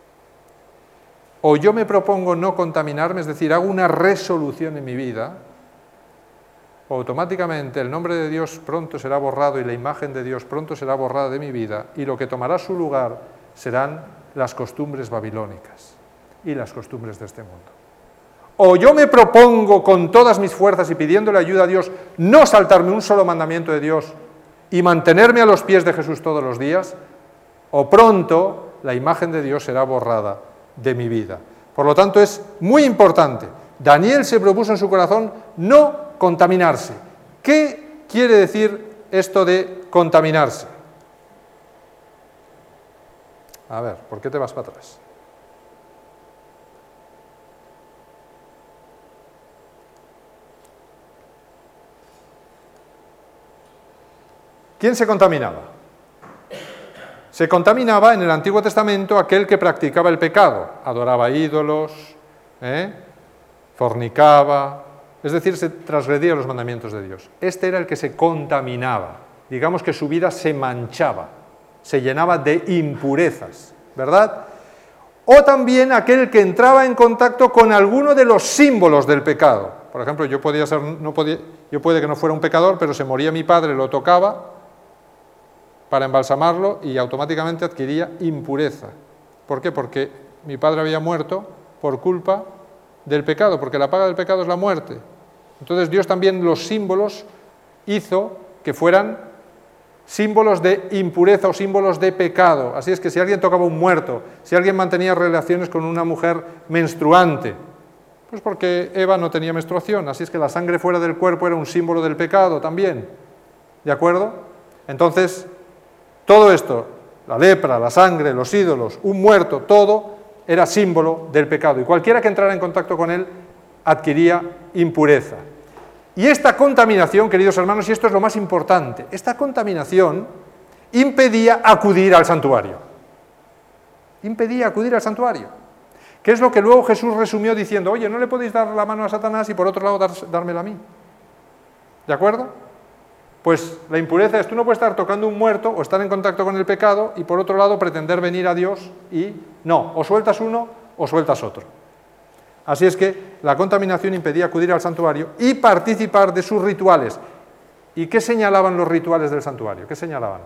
O yo me propongo no contaminarme, es decir, hago una resolución en mi vida, o automáticamente el nombre de Dios pronto será borrado y la imagen de Dios pronto será borrada de mi vida, y lo que tomará su lugar serán las costumbres babilónicas y las costumbres de este mundo. O yo me propongo con todas mis fuerzas y pidiéndole ayuda a Dios no saltarme un solo mandamiento de Dios y mantenerme a los pies de Jesús todos los días, o pronto la imagen de Dios será borrada de mi vida. Por lo tanto, es muy importante. Daniel se propuso en su corazón no contaminarse. ¿Qué quiere decir esto de contaminarse? A ver, ¿por qué te vas para atrás? ¿Quién se contaminaba? Se contaminaba en el Antiguo Testamento aquel que practicaba el pecado, adoraba ídolos, fornicaba, es decir, se transgredía los mandamientos de Dios. Este era el que se contaminaba, digamos que su vida se manchaba, se llenaba de impurezas, ¿verdad? O también aquel que entraba en contacto con alguno de los símbolos del pecado. Por ejemplo, yo puede que no fuera un pecador, pero se moría mi padre, lo tocaba para embalsamarlo y automáticamente adquiría impureza. ¿Por qué? Porque mi padre había muerto por culpa del pecado, porque la paga del pecado es la muerte. Entonces Dios también los símbolos hizo que fueran símbolos de impureza o símbolos de pecado. Así es que si alguien tocaba un muerto, si alguien mantenía relaciones con una mujer menstruante, pues porque Eva no tenía menstruación, así es que la sangre fuera del cuerpo era un símbolo del pecado también. ¿De acuerdo? Entonces, todo esto, la lepra, la sangre, los ídolos, un muerto, todo era símbolo del pecado. Y cualquiera que entrara en contacto con él adquiría impureza. Y esta contaminación, queridos hermanos, y esto es lo más importante, esta contaminación impedía acudir al santuario. Impedía acudir al santuario. ¿Qué es lo que luego Jesús resumió diciendo, oye, no le podéis dar la mano a Satanás y por otro lado dármela a mí? ¿De acuerdo? Pues la impureza es, tú no puedes estar tocando un muerto o estar en contacto con el pecado y por otro lado pretender venir a Dios y no, o sueltas uno o sueltas otro. Así es que la contaminación impedía acudir al santuario y participar de sus rituales. ¿Y qué señalaban los rituales del santuario? ¿Qué señalaban?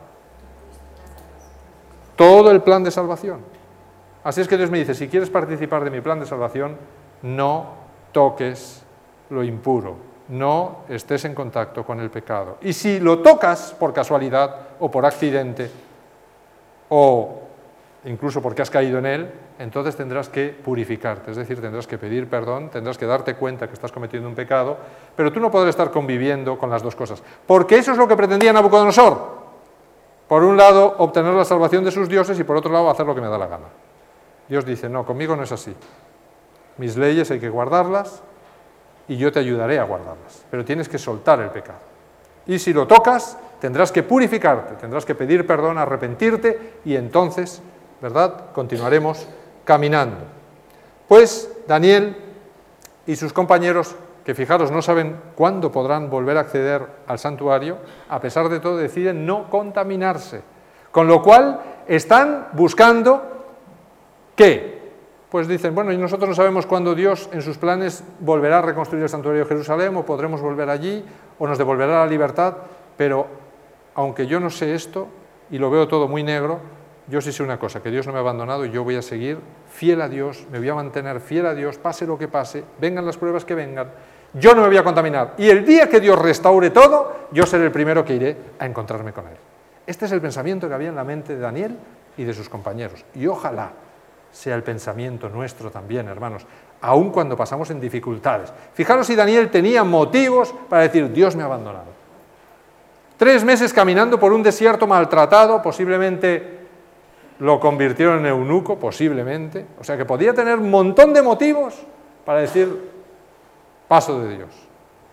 Todo el plan de salvación. Así es que Dios me dice, si quieres participar de mi plan de salvación, no toques lo impuro, no estés en contacto con el pecado. Y si lo tocas por casualidad o por accidente, o incluso porque has caído en él, entonces tendrás que purificarte, es decir, tendrás que pedir perdón, tendrás que darte cuenta que estás cometiendo un pecado, pero tú no podrás estar conviviendo con las dos cosas, porque eso es lo que pretendía Nabucodonosor. Por un lado, obtener la salvación de sus dioses y por otro lado, hacer lo que me da la gana. Dios dice, no, conmigo no es así. Mis leyes hay que guardarlas y yo te ayudaré a guardarlas, pero tienes que soltar el pecado. Y si lo tocas, tendrás que purificarte, tendrás que pedir perdón, arrepentirte y entonces, ¿verdad?, continuaremos caminando. Pues Daniel y sus compañeros, que fijaros no saben cuándo podrán volver a acceder al santuario, a pesar de todo deciden no contaminarse, con lo cual están buscando ¿qué? Pues dicen, bueno, y nosotros no sabemos cuándo Dios en sus planes volverá a reconstruir el santuario de Jerusalén, o podremos volver allí, o nos devolverá la libertad, pero aunque yo no sé esto, y lo veo todo muy negro, yo sí sé una cosa, que Dios no me ha abandonado y yo voy a seguir fiel a Dios, me voy a mantener fiel a Dios, pase lo que pase, vengan las pruebas que vengan, yo no me voy a contaminar. Y el día que Dios restaure todo, yo seré el primero que iré a encontrarme con Él. Este es el pensamiento que había en la mente de Daniel y de sus compañeros. Y ojalá sea el pensamiento nuestro también, hermanos, aun cuando pasamos en dificultades. Fijaros si Daniel tenía motivos para decir, Dios me ha abandonado. 3 meses caminando por un desierto maltratado, posiblemente lo convirtieron en eunuco, posiblemente. O sea que podía tener un montón de motivos para decir, paso de Dios.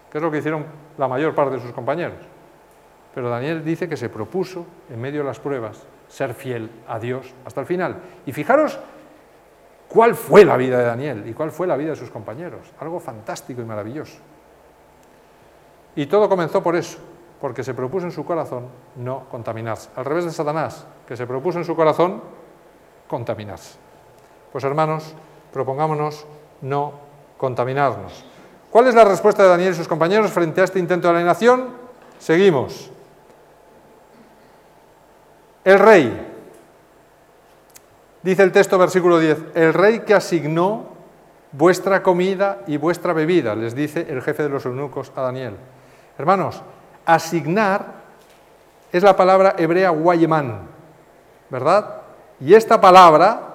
que es lo que hicieron la mayor parte de sus compañeros. Pero Daniel dice que se propuso, en medio de las pruebas, ser fiel a Dios hasta el final. Y fijaros cuál fue la vida de Daniel y cuál fue la vida de sus compañeros. Algo fantástico y maravilloso. Y todo comenzó por eso, porque se propuso en su corazón no contaminarse. Al revés de Satanás, que se propuso en su corazón contaminarse. Pues hermanos, propongámonos no contaminarnos. ¿Cuál es la respuesta de Daniel y sus compañeros frente a este intento de alienación? Seguimos. El rey, dice el texto, versículo 10, el rey que asignó vuestra comida y vuestra bebida, les dice el jefe de los eunucos a Daniel. Hermanos, asignar es la palabra hebrea guayemán, ¿verdad? Y esta palabra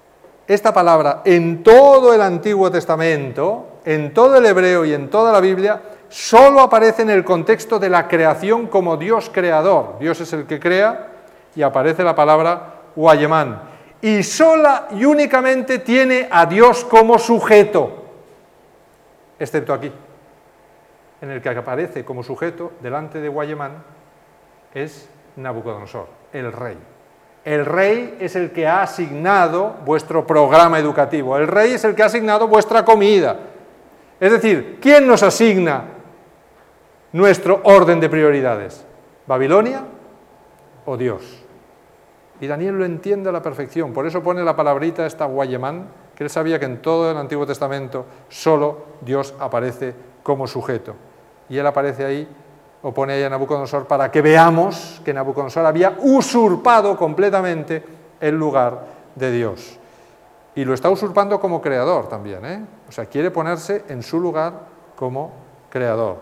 en todo el Antiguo Testamento, en todo el hebreo y en toda la Biblia, solo aparece en el contexto de la creación como Dios creador. Dios es el que crea y aparece la palabra guayemán. Y sola y únicamente tiene a Dios como sujeto, excepto aquí, en el que aparece como sujeto delante de guayemán es Nabucodonosor, el rey. El rey es el que ha asignado vuestro programa educativo, el rey es el que ha asignado vuestra comida. Es decir, ¿quién nos asigna nuestro orden de prioridades? ¿Babilonia o Dios? Y Daniel lo entiende a la perfección, por eso pone la palabrita esta guayemán, que él sabía que en todo el Antiguo Testamento solo Dios aparece como sujeto. Y él aparece ahí, o pone ahí a Nabucodonosor, para que veamos que Nabucodonosor había usurpado completamente el lugar de Dios. Y lo está usurpando como creador también, ¿eh? O sea, quiere ponerse en su lugar como creador.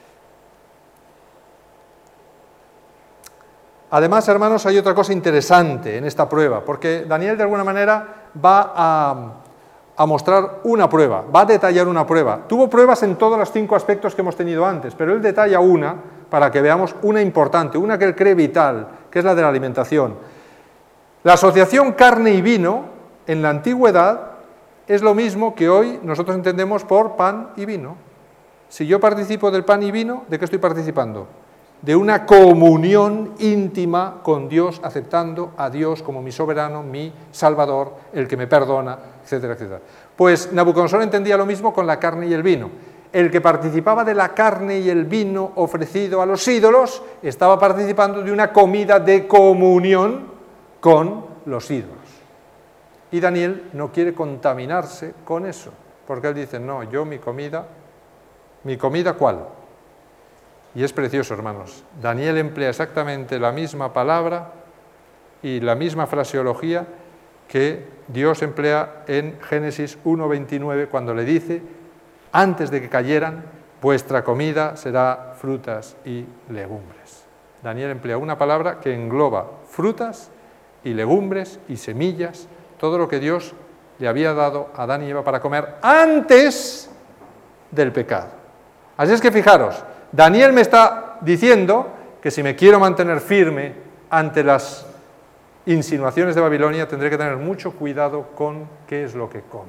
Además, hermanos, hay otra cosa interesante en esta prueba, porque Daniel de alguna manera va a mostrar una prueba, va a detallar una prueba. Tuvo pruebas en todos los 5 aspectos que hemos tenido antes, pero él detalla una para que veamos una importante, una que él cree vital, que es la de la alimentación. La asociación carne y vino en la antigüedad es lo mismo que hoy nosotros entendemos por pan y vino. Si yo participo del pan y vino, ¿de qué estoy participando? De una comunión íntima con Dios, aceptando a Dios como mi soberano, mi salvador, el que me perdona, etcétera, etcétera. Pues Nabucodonosor entendía lo mismo con la carne y el vino. El que participaba de la carne y el vino ofrecido a los ídolos estaba participando de una comida de comunión con los ídolos. Y Daniel no quiere contaminarse con eso, porque él dice, no, yo mi comida ¿cuál? Y es precioso, hermanos. Daniel emplea exactamente la misma palabra y la misma fraseología que Dios emplea en Génesis 1:29, cuando le dice, antes de que cayeran, vuestra comida será frutas y legumbres. Daniel emplea una palabra que engloba frutas y legumbres y semillas, todo lo que Dios le había dado a Adán y Eva para comer antes del pecado. Así es que fijaros, Daniel me está diciendo que si me quiero mantener firme ante las insinuaciones de Babilonia, tendré que tener mucho cuidado con qué es lo que como.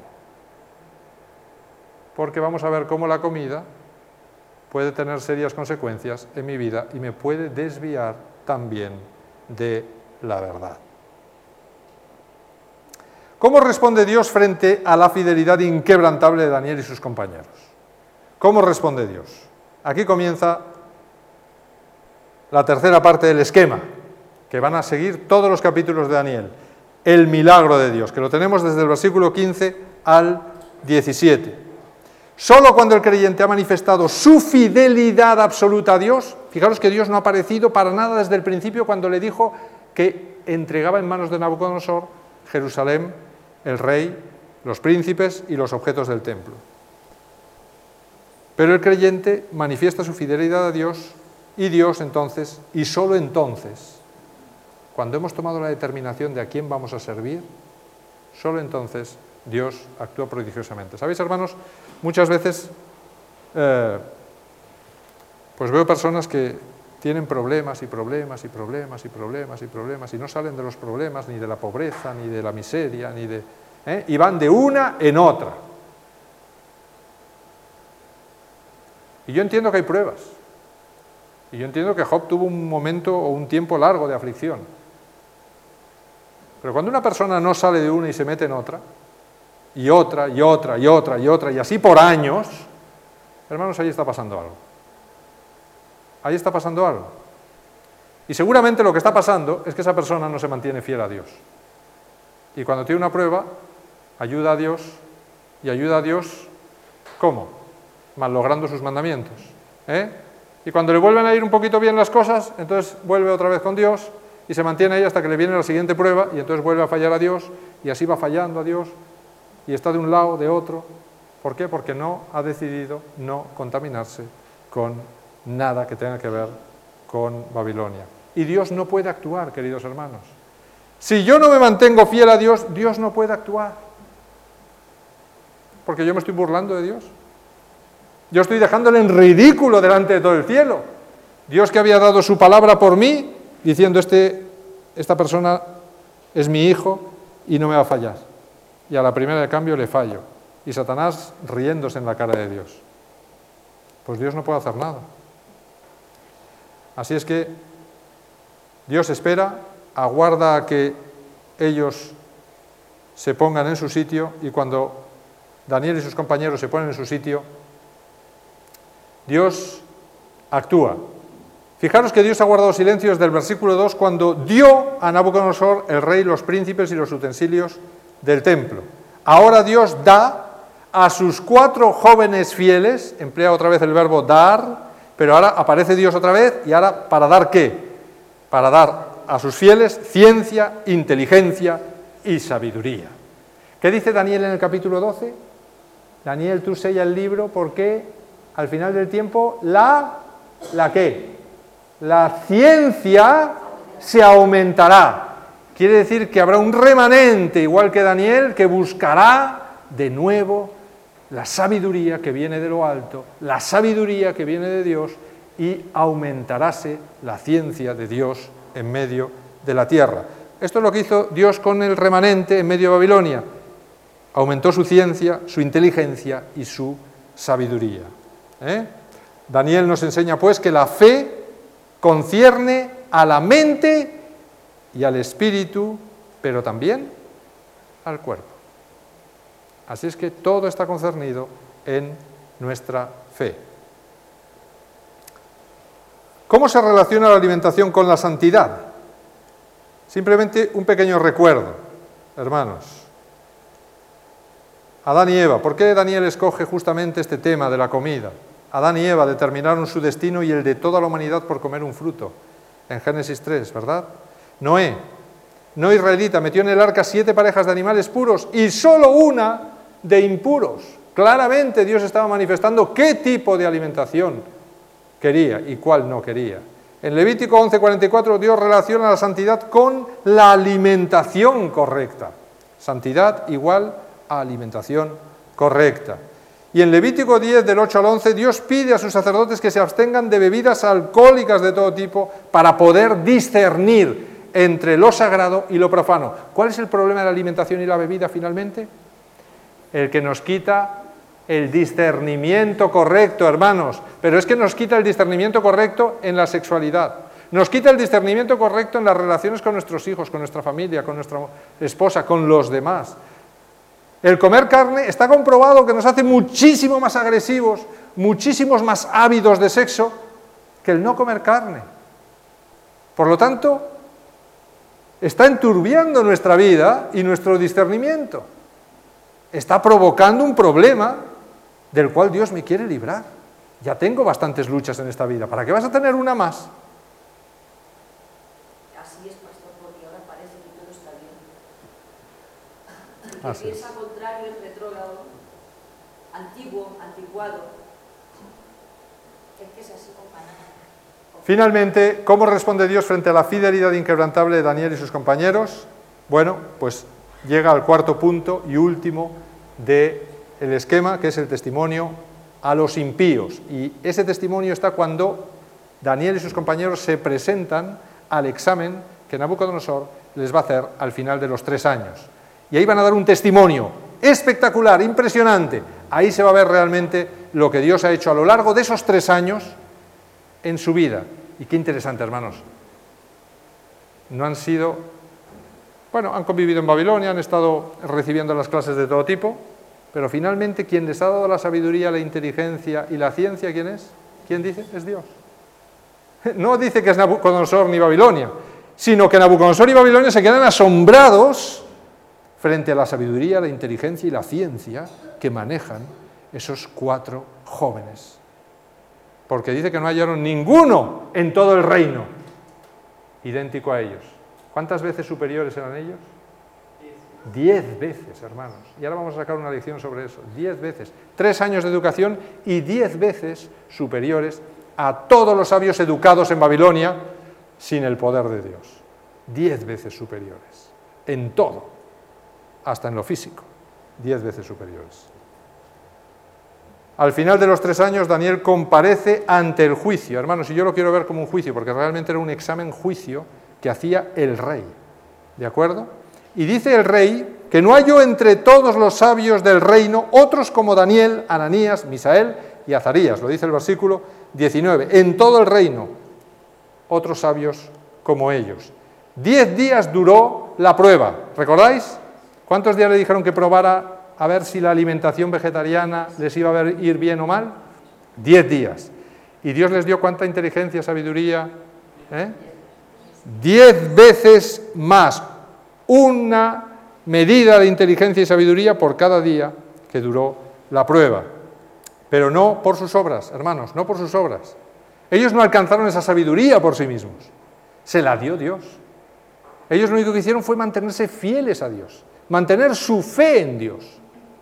Porque vamos a ver cómo la comida puede tener serias consecuencias en mi vida y me puede desviar también de la verdad. ¿Cómo responde Dios frente a la fidelidad inquebrantable de Daniel y sus compañeros? ¿Cómo responde Dios? Aquí comienza la tercera parte del esquema, que van a seguir todos los capítulos de Daniel. El milagro de Dios, que lo tenemos desde el versículo 15 al 17. Solo cuando el creyente ha manifestado su fidelidad absoluta a Dios, fijaros que Dios no ha aparecido para nada desde el principio cuando le dijo que entregaba en manos de Nabucodonosor Jerusalén, el rey, los príncipes y los objetos del templo. Pero el creyente manifiesta su fidelidad a Dios y Dios entonces, y solo entonces, cuando hemos tomado la determinación de a quién vamos a servir, solo entonces Dios actúa prodigiosamente. ¿Sabéis, hermanos? Muchas veces pues veo personas que tienen problemas y problemas y problemas y problemas y problemas y no salen de los problemas ni de la pobreza, ni de la miseria, ni de... y van de una en otra. Y yo entiendo que hay pruebas. Y yo entiendo que Job tuvo un momento o un tiempo largo de aflicción. Pero cuando una persona no sale de una y se mete en otra, y otra, y otra, y otra, y otra, y así por años, hermanos, ahí está pasando algo. Ahí está pasando algo. Y seguramente lo que está pasando es que esa persona no se mantiene fiel a Dios. Y cuando tiene una prueba, ayuda a Dios, y ayuda a Dios, ¿cómo? Malogrando sus mandamientos. Y cuando le vuelven a ir un poquito bien las cosas, entonces vuelve otra vez con Dios, y se mantiene ahí hasta que le viene la siguiente prueba, y entonces vuelve a fallar a Dios, y así va fallando a Dios, y está de un lado, de otro. ¿Por qué? Porque no ha decidido no contaminarse con nada que tenga que ver con Babilonia. Y Dios no puede actuar, queridos hermanos. Si yo no me mantengo fiel a Dios, Dios no puede actuar. Porque yo me estoy burlando de Dios. Yo estoy dejándole en ridículo delante de todo el cielo. Dios que había dado su palabra por mí, diciendo, esta persona es mi hijo y no me va a fallar. Y a la primera de cambio le fallo. Y Satanás riéndose en la cara de Dios. Pues Dios no puede hacer nada. Así es que Dios espera, aguarda a que ellos se pongan en su sitio, y cuando Daniel y sus compañeros se ponen en su sitio, Dios actúa. Fijaros que Dios ha guardado silencio desde el versículo 2 cuando dio a Nabucodonosor, el rey, los príncipes y los utensilios del templo. Ahora Dios da a sus 4 jóvenes fieles, emplea otra vez el verbo dar, pero ahora aparece Dios otra vez, y ahora ¿para dar qué? Para dar a sus fieles ciencia, inteligencia y sabiduría. ¿Qué dice Daniel en el capítulo 12? Daniel, tú sella el libro porque al final del tiempo ¿la qué? La ciencia se aumentará. Quiere decir que habrá un remanente, igual que Daniel, que buscará de nuevo la sabiduría que viene de lo alto, la sabiduría que viene de Dios, y aumentaráse la ciencia de Dios en medio de la tierra. Esto es lo que hizo Dios con el remanente en medio de Babilonia. Aumentó su ciencia, su inteligencia y su sabiduría. Daniel nos enseña pues que la fe concierne a la mente y al espíritu, pero también al cuerpo. Así es que todo está concernido en nuestra fe. ¿Cómo se relaciona la alimentación con la santidad? Simplemente un pequeño recuerdo, hermanos. Adán y Eva, ¿por qué Daniel escoge justamente este tema de la comida? Adán y Eva determinaron su destino y el de toda la humanidad por comer un fruto, en Génesis 3, ¿verdad? Noé, no israelita, metió en el arca 7 parejas de animales puros y solo una de impuros. Claramente Dios estaba manifestando qué tipo de alimentación quería y cuál no quería. En Levítico 11:44 Dios relaciona la santidad con la alimentación correcta. Santidad igual a alimentación correcta. Y en Levítico 10, del 8 al 11, Dios pide a sus sacerdotes que se abstengan de bebidas alcohólicas de todo tipo para poder discernir entre lo sagrado y lo profano. ¿Cuál es el problema de la alimentación y la bebida finalmente? El que nos quita el discernimiento correcto, hermanos. Pero es que nos quita el discernimiento correcto en la sexualidad. Nos quita el discernimiento correcto en las relaciones con nuestros hijos, con nuestra familia, con nuestra esposa, con los demás. El comer carne está comprobado que nos hace muchísimo más agresivos, muchísimos más ávidos de sexo que el no comer carne. Por lo tanto, está enturbiando nuestra vida y nuestro discernimiento. Está provocando un problema del cual Dios me quiere librar. Ya tengo bastantes luchas en esta vida. ¿Para qué vas a tener una más? Así es, pastor, porque ahora parece que todo está bien. El que Así piensa contrario es retrógrado, antiguo, anticuado. Es que es así, compañero. Finalmente, ¿cómo responde Dios frente a la fidelidad inquebrantable de Daniel y sus compañeros? Bueno, pues llega al cuarto punto y último del esquema, que es el testimonio a los impíos. Y ese testimonio está cuando Daniel y sus compañeros se presentan al examen que Nabucodonosor les va a hacer al final de los 3 años. Y ahí van a dar un testimonio espectacular, impresionante. Ahí se va a ver realmente lo que Dios ha hecho a lo largo de esos 3 años en su vida. Y qué interesante, hermanos. No han sido, bueno, han convivido en Babilonia, han estado recibiendo las clases de todo tipo, pero finalmente quien les ha dado la sabiduría, la inteligencia y la ciencia, ¿quién es? ¿Quién dice? Es Dios. No dice que es Nabucodonosor ni Babilonia, sino que Nabucodonosor y Babilonia se quedan asombrados frente a la sabiduría, la inteligencia y la ciencia que manejan esos 4 jóvenes. Porque dice que no hallaron ninguno en todo el reino idéntico a ellos. ¿Cuántas veces superiores eran ellos? 10 veces, hermanos. Y ahora vamos a sacar una lección sobre eso. 10 veces. 3 años de educación y 10 veces superiores a todos los sabios educados en Babilonia sin el poder de Dios. 10 veces superiores. En todo. Hasta en lo físico. 10 veces superiores. Al final de los 3 años, Daniel comparece ante el juicio. Hermanos, y yo lo quiero ver como un juicio, porque realmente era un examen juicio que hacía el rey. ¿De acuerdo? Y dice el rey que no halló entre todos los sabios del reino otros como Daniel, Ananías, Misael y Azarías. Lo dice el versículo 19. En todo el reino, otros sabios como ellos. 10 días duró la prueba. ¿Recordáis? ¿Cuántos días le dijeron que probara a ver si la alimentación vegetariana les iba a ir bien o mal? 10 días. ¿Y Dios les dio cuánta inteligencia, sabiduría? 10 veces más. Una medida de inteligencia y sabiduría por cada día que duró la prueba. Pero no por sus obras, hermanos, no por sus obras. Ellos no alcanzaron esa sabiduría por sí mismos. Se la dio Dios. Ellos lo único que hicieron fue mantenerse fieles a Dios, mantener su fe en Dios.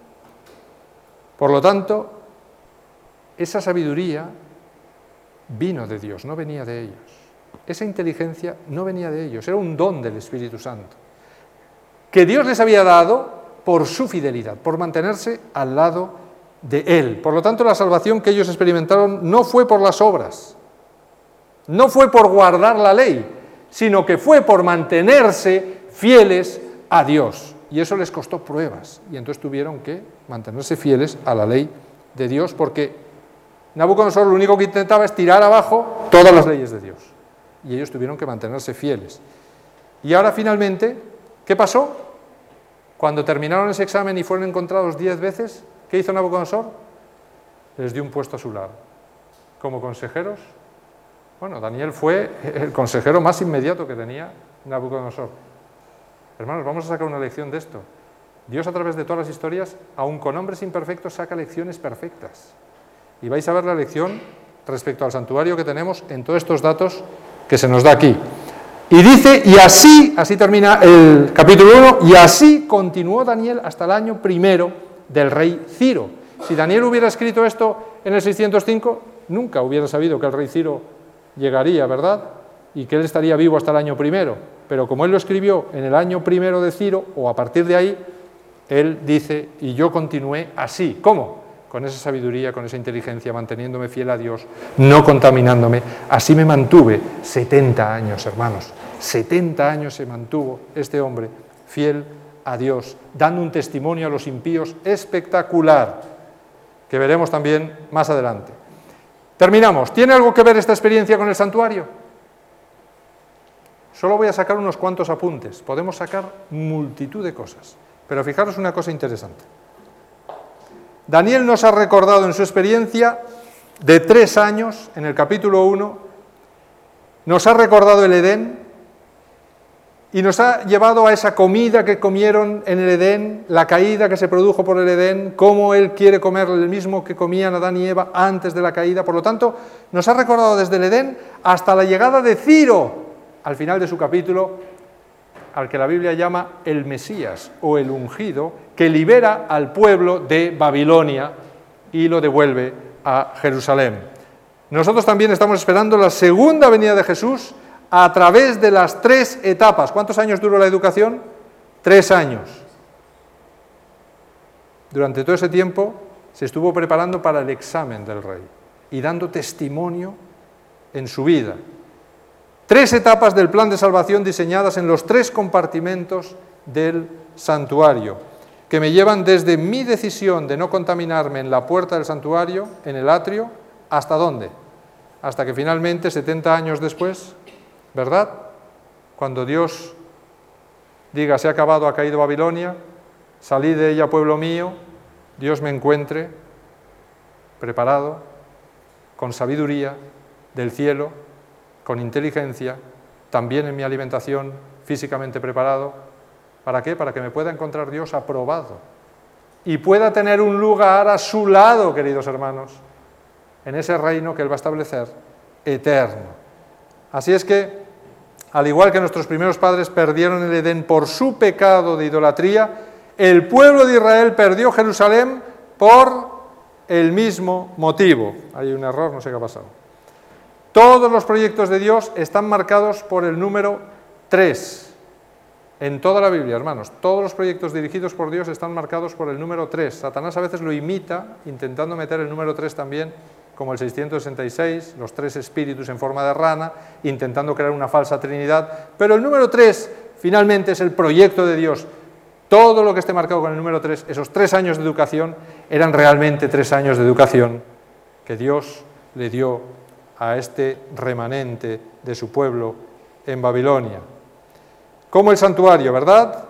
Por lo tanto, esa sabiduría vino de Dios, no venía de ellos. Esa inteligencia no venía de ellos, era un don del Espíritu Santo, que Dios les había dado por su fidelidad, por mantenerse al lado de Él. Por lo tanto, la salvación que ellos experimentaron no fue por las obras, no fue por guardar la ley, sino que fue por mantenerse fieles a Dios. Y eso les costó pruebas, y entonces tuvieron que mantenerse fieles a la ley de Dios, porque Nabucodonosor lo único que intentaba es tirar abajo todas las leyes de Dios, y ellos tuvieron que mantenerse fieles. Y ahora finalmente, ¿qué pasó? Cuando terminaron ese examen y fueron encontrados 10 veces, ¿qué hizo Nabucodonosor? Les dio un puesto a su lado. Como consejeros, bueno, Daniel fue el consejero más inmediato que tenía Nabucodonosor. Hermanos, vamos a sacar una lección de esto. Dios, a través de todas las historias, aun con hombres imperfectos, saca lecciones perfectas. Y vais a ver la lección respecto al santuario que tenemos en todos estos datos que se nos da aquí. Y dice, y así termina el capítulo 1, y así continuó Daniel hasta el año primero del rey Ciro. Si Daniel hubiera escrito esto en el 605, nunca hubiera sabido que el rey Ciro llegaría, ¿verdad? Y que él estaría vivo hasta el año primero. Pero como él lo escribió en el año primero de Ciro, o a partir de ahí, él dice, y yo continué así. ¿Cómo? Con esa sabiduría, con esa inteligencia, manteniéndome fiel a Dios, no contaminándome. Así me mantuve 70 años, hermanos. 70 años se mantuvo este hombre fiel a Dios, dando un testimonio a los impíos espectacular, que veremos también más adelante. Terminamos. ¿Tiene algo que ver esta experiencia con el santuario? Solo voy a sacar unos cuantos apuntes. Podemos sacar multitud de cosas. Pero fijaros una cosa interesante. Daniel nos ha recordado en su experiencia de 3 años, en el capítulo 1, nos ha recordado el Edén y nos ha llevado a esa comida que comieron en el Edén, la caída que se produjo por el Edén, cómo él quiere comer el mismo que comían Adán y Eva antes de la caída. Por lo tanto, nos ha recordado desde el Edén hasta la llegada de Ciro, al final de su capítulo, al que la Biblia llama el Mesías o el ungido, que libera al pueblo de Babilonia y lo devuelve a Jerusalén. Nosotros también estamos esperando la segunda venida de Jesús a través de las 3 etapas. ¿Cuántos años duró la educación? 3 años. Durante todo ese tiempo se estuvo preparando para el examen del rey y dando testimonio en su vida. 3 etapas del plan de salvación diseñadas en los 3 compartimentos del santuario. que me llevan desde mi decisión de no contaminarme en la puerta del santuario, en el atrio, ¿hasta dónde? Hasta que finalmente, 70 años después, ¿verdad?, cuando Dios diga, se ha acabado, ha caído Babilonia, salid de ella, pueblo mío, Dios me encuentre preparado, con sabiduría del cielo, con inteligencia, también en mi alimentación, físicamente preparado. ¿Para qué? Para que me pueda encontrar Dios aprobado y pueda tener un lugar a su lado, queridos hermanos, en ese reino que Él va a establecer, eterno. Así es que, al igual que nuestros primeros padres perdieron el Edén por su pecado de idolatría, el pueblo de Israel perdió Jerusalén por el mismo motivo. Hay un error, no sé qué ha pasado. Todos los proyectos de Dios están marcados por el número 3. En toda la Biblia, hermanos, todos los proyectos dirigidos por Dios están marcados por el número 3. Satanás a veces lo imita, intentando meter el número 3 también, como el 666, los 3 espíritus en forma de rana, intentando crear una falsa trinidad. Pero el número 3, finalmente, es el proyecto de Dios. Todo lo que esté marcado con el número 3, esos 3 años de educación, eran realmente 3 años de educación que Dios le dio a este remanente de su pueblo en Babilonia. Como el santuario, ¿verdad?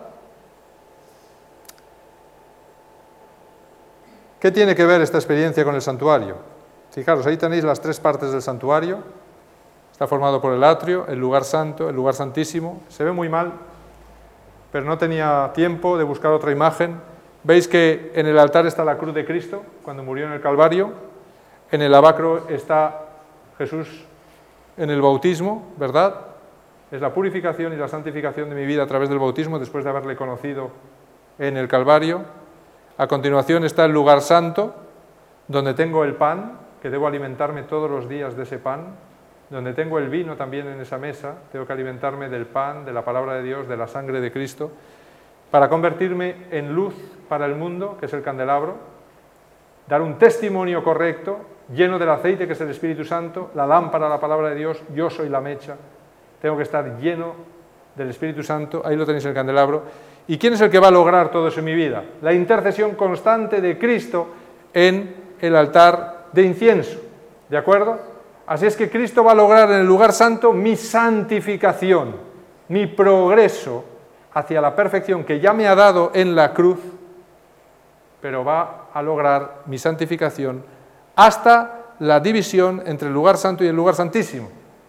¿Qué tiene que ver esta experiencia con el santuario? Fijaros, ahí tenéis las 3 partes del santuario. Está formado por el atrio, el lugar santo, el lugar santísimo. Se ve muy mal, pero no tenía tiempo de buscar otra imagen. Veis que en el altar está la cruz de Cristo, cuando murió en el Calvario. En el lavacro está Jesús en el bautismo, ¿verdad? Es la purificación y la santificación de mi vida a través del bautismo, después de haberle conocido en el Calvario. A continuación está el lugar santo, donde tengo el pan, que debo alimentarme todos los días de ese pan, donde tengo el vino también en esa mesa, tengo que alimentarme del pan, de la palabra de Dios, de la sangre de Cristo, para convertirme en luz para el mundo, que es el candelabro, dar un testimonio correcto, lleno del aceite, que es el Espíritu Santo, la lámpara, la palabra de Dios, yo soy la mecha. Tengo que estar lleno del Espíritu Santo, ahí lo tenéis en el candelabro. ¿Y quién es el que va a lograr todo eso en mi vida? La intercesión constante de Cristo en el altar de incienso, ¿de acuerdo? Así es que Cristo va a lograr en el lugar santo mi santificación, mi progreso hacia la perfección que ya me ha dado en la cruz, pero va a lograr mi santificación hasta la división entre el lugar santo y el lugar santísimo.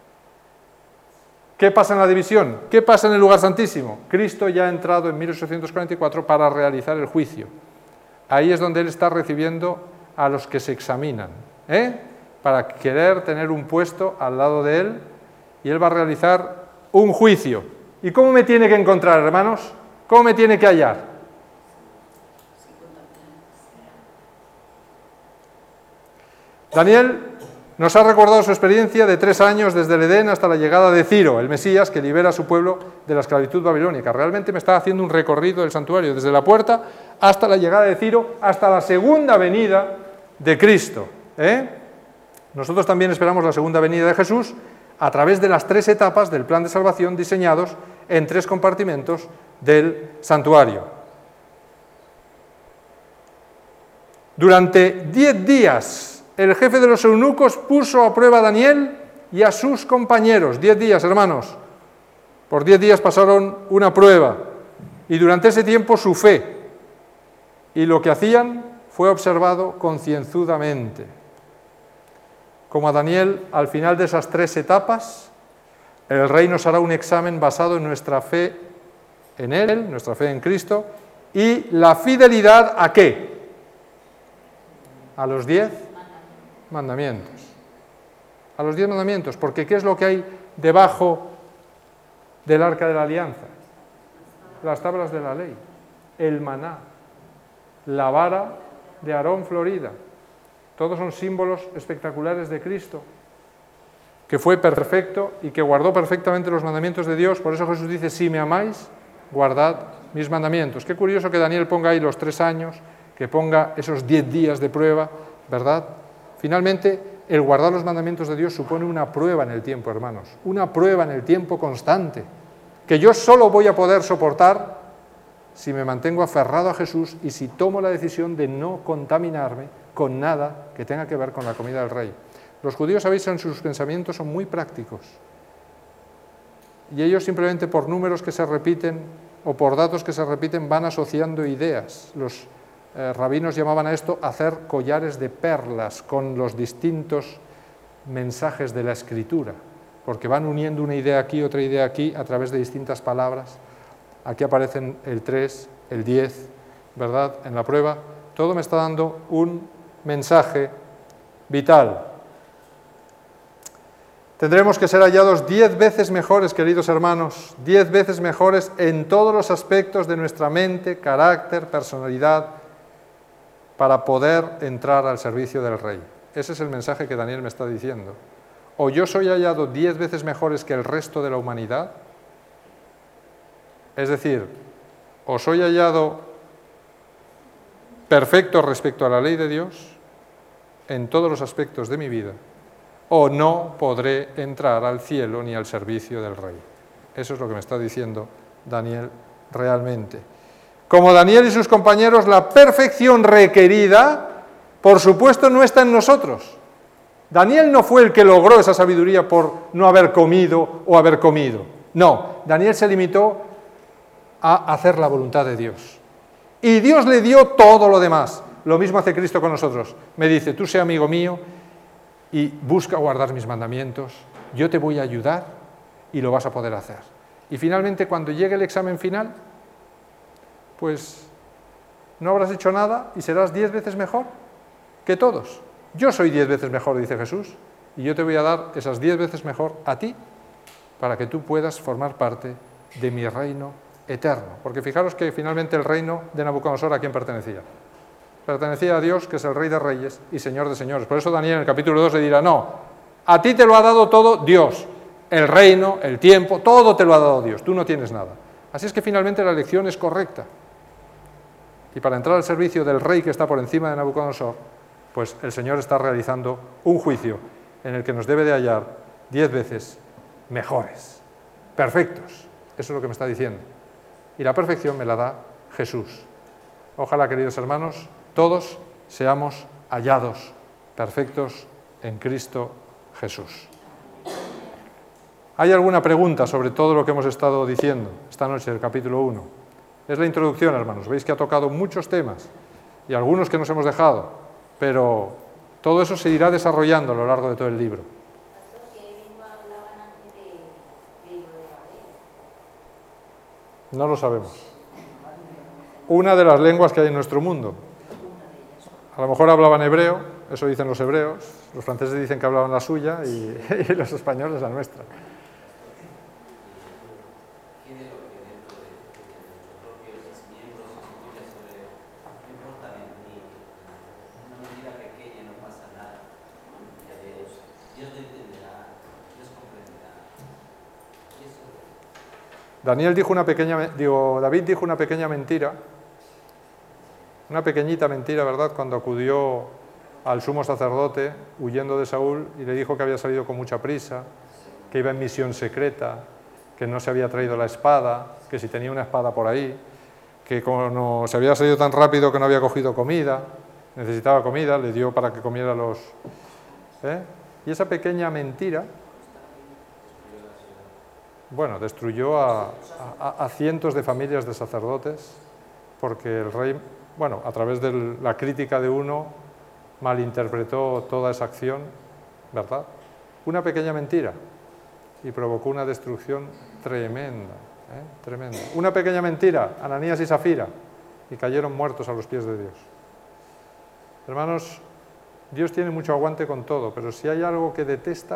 ¿Qué pasa en la división? ¿Qué pasa en el lugar santísimo? Cristo ya ha entrado en 1844 para realizar el juicio. Ahí es donde Él está recibiendo a los que se examinan, para querer tener un puesto al lado de Él, y Él va a realizar un juicio. ¿Y cómo me tiene que encontrar, hermanos? ¿Cómo me tiene que hallar? Daniel nos ha recordado su experiencia de 3 años desde el Edén hasta la llegada de Ciro, el Mesías que libera a su pueblo de la esclavitud babilónica. Realmente me está haciendo un recorrido del santuario, desde la puerta hasta la llegada de Ciro, hasta la segunda venida de Cristo. Nosotros también esperamos la segunda venida de Jesús a través de las 3 etapas del plan de salvación diseñados en 3 compartimentos del santuario. Durante 10 días, el jefe de los eunucos puso a prueba a Daniel y a sus compañeros. 10 días, hermanos. Por 10 días pasaron una prueba. Y durante ese tiempo su fe. Y lo que hacían fue observado concienzudamente. Como a Daniel, al final de esas 3 etapas, el Rey nos hará un examen basado en nuestra fe en Él, nuestra fe en Cristo, y la fidelidad ¿a qué? A los 10 mandamientos. A los 10 mandamientos, porque ¿qué es lo que hay debajo del arca de la alianza? Las tablas de la ley, el maná, la vara de Aarón florida. Todos son símbolos espectaculares de Cristo, que fue perfecto y que guardó perfectamente los mandamientos de Dios. Por eso Jesús dice, si me amáis, guardad mis mandamientos. Qué curioso que Daniel ponga ahí los 3 años, que ponga esos 10 días de prueba, ¿verdad? Finalmente, el guardar los mandamientos de Dios supone una prueba en el tiempo, hermanos, una prueba en el tiempo constante, que yo solo voy a poder soportar si me mantengo aferrado a Jesús y si tomo la decisión de no contaminarme con nada que tenga que ver con la comida del rey. Los judíos, sabéis, en sus pensamientos son muy prácticos. Y ellos simplemente por números que se repiten o por datos que se repiten van asociando ideas. Los rabinos llamaban a esto hacer collares de perlas con los distintos mensajes de la Escritura, porque van uniendo una idea aquí, otra idea aquí, a través de distintas palabras. Aquí aparecen el 3, el 10, ¿verdad? En la prueba. Todo me está dando un mensaje vital. Tendremos que ser hallados 10 veces mejores, queridos hermanos, 10 veces mejores en todos los aspectos de nuestra mente, carácter, personalidad, para poder entrar al servicio del Rey. Ese es el mensaje que Daniel me está diciendo. O yo soy hallado 10 veces mejores que el resto de la humanidad, es decir, o soy hallado perfecto respecto a la ley de Dios en todos los aspectos de mi vida, o no podré entrar al cielo ni al servicio del Rey. Eso es lo que me está diciendo Daniel realmente. Como Daniel y sus compañeros, la perfección requerida, por supuesto, no está en nosotros. Daniel no fue el que logró esa sabiduría por no haber comido o haber comido. No, Daniel se limitó a hacer la voluntad de Dios. Y Dios le dio todo lo demás. Lo mismo hace Cristo con nosotros. Me dice, tú sé amigo mío y busca guardar mis mandamientos, yo te voy a ayudar y lo vas a poder hacer. Y finalmente, cuando llegue el examen final, pues no habrás hecho nada y serás 10 veces mejor que todos. Yo soy 10 veces mejor, dice Jesús, y yo te voy a dar esas 10 veces mejor a ti, para que tú puedas formar parte de mi reino eterno. Porque fijaros que finalmente el reino de Nabucodonosor, ¿a quién pertenecía? Pertenecía a Dios, que es el Rey de Reyes y Señor de Señores. Por eso Daniel en el capítulo 2 le dirá, no, a ti te lo ha dado todo Dios, el reino, el tiempo, todo te lo ha dado Dios, tú no tienes nada. Así es que finalmente la elección es correcta. Y para entrar al servicio del Rey que está por encima de Nabucodonosor, pues el Señor está realizando un juicio en el que nos debe de hallar 10 veces mejores, perfectos. Eso es lo que me está diciendo. Y la perfección me la da Jesús. Ojalá, queridos hermanos, todos seamos hallados perfectos en Cristo Jesús. ¿Hay alguna pregunta sobre todo lo que hemos estado diciendo esta noche del capítulo 1? Es la introducción, hermanos. Veis que ha tocado muchos temas y algunos que nos hemos dejado, pero todo eso se irá desarrollando a lo largo de todo el libro. No lo sabemos. Una de las lenguas que hay en nuestro mundo. A lo mejor hablaban hebreo, eso dicen los hebreos, los franceses dicen que hablaban la suya y los españoles la nuestra. David dijo una pequeña mentira, una pequeñita mentira, ¿verdad?, cuando acudió al sumo sacerdote huyendo de Saúl y le dijo que había salido con mucha prisa, que iba en misión secreta, que no se había traído la espada, que si tenía una espada por ahí, que como se había salido tan rápido que no había cogido comida, necesitaba comida, le dio para que comiera los... Y esa pequeña mentira, bueno, destruyó a cientos de familias de sacerdotes, porque el rey, bueno, a través de la crítica de uno, malinterpretó toda esa acción, ¿verdad? Una pequeña mentira, y provocó una destrucción tremenda, tremenda. Una pequeña mentira, Ananías y Safira, y cayeron muertos a los pies de Dios. Hermanos, Dios tiene mucho aguante con todo, pero si hay algo que detesta,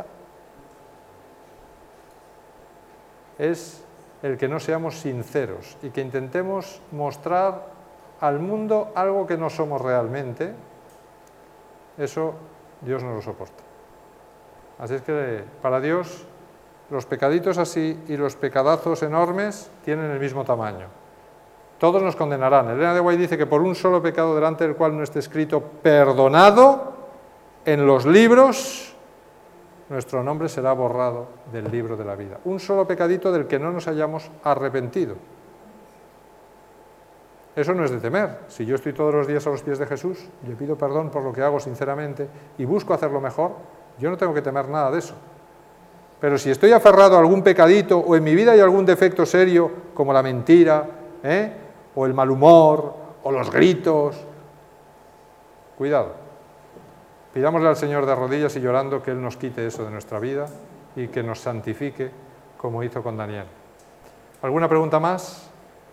es el que no seamos sinceros y que intentemos mostrar al mundo algo que no somos realmente. Eso Dios no lo soporta. Así es que para Dios los pecaditos así y los pecadazos enormes tienen el mismo tamaño. Todos nos condenarán. Elena de White dice que por un solo pecado delante del cual no esté escrito perdonado en los libros, nuestro nombre será borrado del libro de la vida. Un solo pecadito del que no nos hayamos arrepentido. Eso no es de temer. Si yo estoy todos los días a los pies de Jesús, le pido perdón por lo que hago sinceramente y busco hacerlo mejor, yo no tengo que temer nada de eso. Pero si estoy aferrado a algún pecadito o en mi vida hay algún defecto serio, como la mentira, o el mal humor, o los gritos, cuidado. Pidámosle al Señor de rodillas y llorando que Él nos quite eso de nuestra vida y que nos santifique como hizo con Daniel. ¿Alguna pregunta más?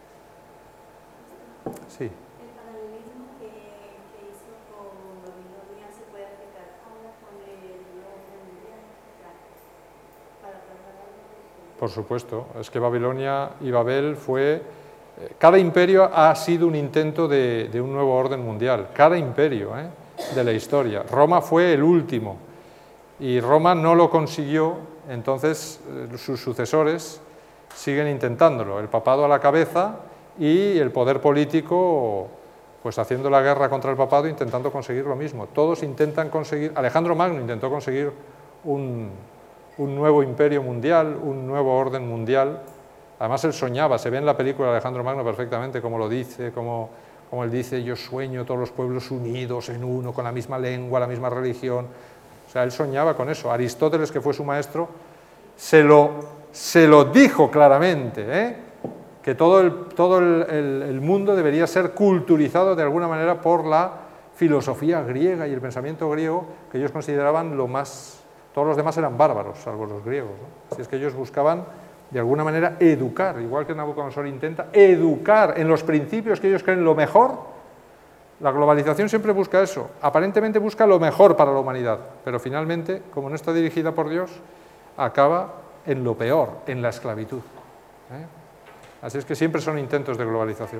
Sí. El paralelismo que hizo con Babilonia se puede aplicar ahora con el orden mundial para trasladarlo. Por supuesto, es que Babilonia y Babel fue... Cada imperio ha sido un intento de un nuevo orden mundial, cada imperio de la historia. Roma fue el último y Roma no lo consiguió, entonces sus sucesores siguen intentándolo, el papado a la cabeza y el poder político pues haciendo la guerra contra el papado intentando conseguir lo mismo. Todos intentan conseguir, Alejandro Magno intentó conseguir un nuevo imperio mundial, un nuevo orden mundial. Además él soñaba, se ve en la película de Alejandro Magno perfectamente cómo lo dice, como él dice, yo sueño todos los pueblos unidos en uno, con la misma lengua, la misma religión. O sea, él soñaba con eso. Aristóteles, que fue su maestro, se lo dijo claramente, que todo el mundo debería ser culturizado de alguna manera por la filosofía griega y el pensamiento griego, que ellos consideraban lo más... Todos los demás eran bárbaros, salvo los griegos, ¿no? Así es que ellos buscaban, de alguna manera, educar, igual que Nabucodonosor intenta educar en los principios que ellos creen lo mejor. La globalización siempre busca eso, aparentemente busca lo mejor para la humanidad, pero finalmente, como no está dirigida por Dios, acaba en lo peor, en la esclavitud. Así es que siempre son intentos de globalización.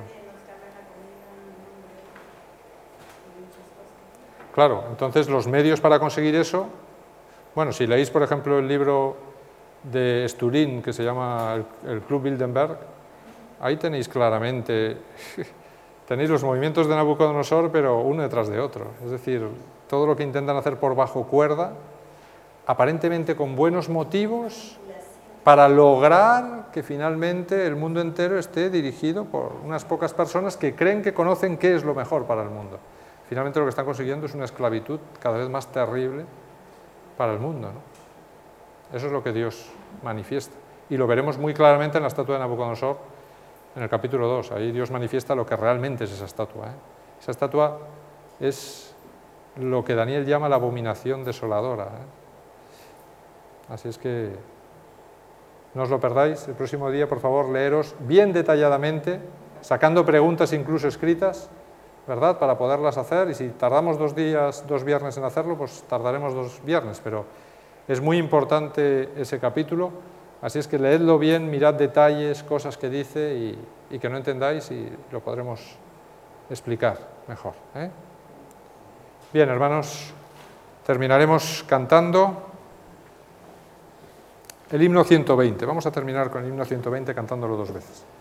Claro, entonces los medios para conseguir eso, bueno, si leéis por ejemplo el libro de Sturin que se llama el Club Bilderberg, ahí tenéis claramente, tenéis los movimientos de Nabucodonosor, pero uno detrás de otro, es decir, todo lo que intentan hacer por bajo cuerda, aparentemente con buenos motivos, para lograr que finalmente el mundo entero esté dirigido por unas pocas personas que creen que conocen qué es lo mejor para el mundo. Finalmente lo que están consiguiendo es una esclavitud cada vez más terrible para el mundo, ¿no? Eso es lo que Dios manifiesta. Y lo veremos muy claramente en la estatua de Nabucodonosor, en el capítulo 2. Ahí Dios manifiesta lo que realmente es esa estatua. Esa estatua es lo que Daniel llama la abominación desoladora. Así es que no os lo perdáis. El próximo día, por favor, leeros bien detalladamente, sacando preguntas incluso escritas, ¿verdad?, para poderlas hacer, y si tardamos 2 viernes en hacerlo, pues tardaremos 2 viernes, pero es muy importante ese capítulo, así es que leedlo bien, mirad detalles, cosas que dice y que no entendáis y lo podremos explicar mejor. Bien, hermanos, terminaremos cantando el himno 120, vamos a terminar con el himno 120 cantándolo 2 veces.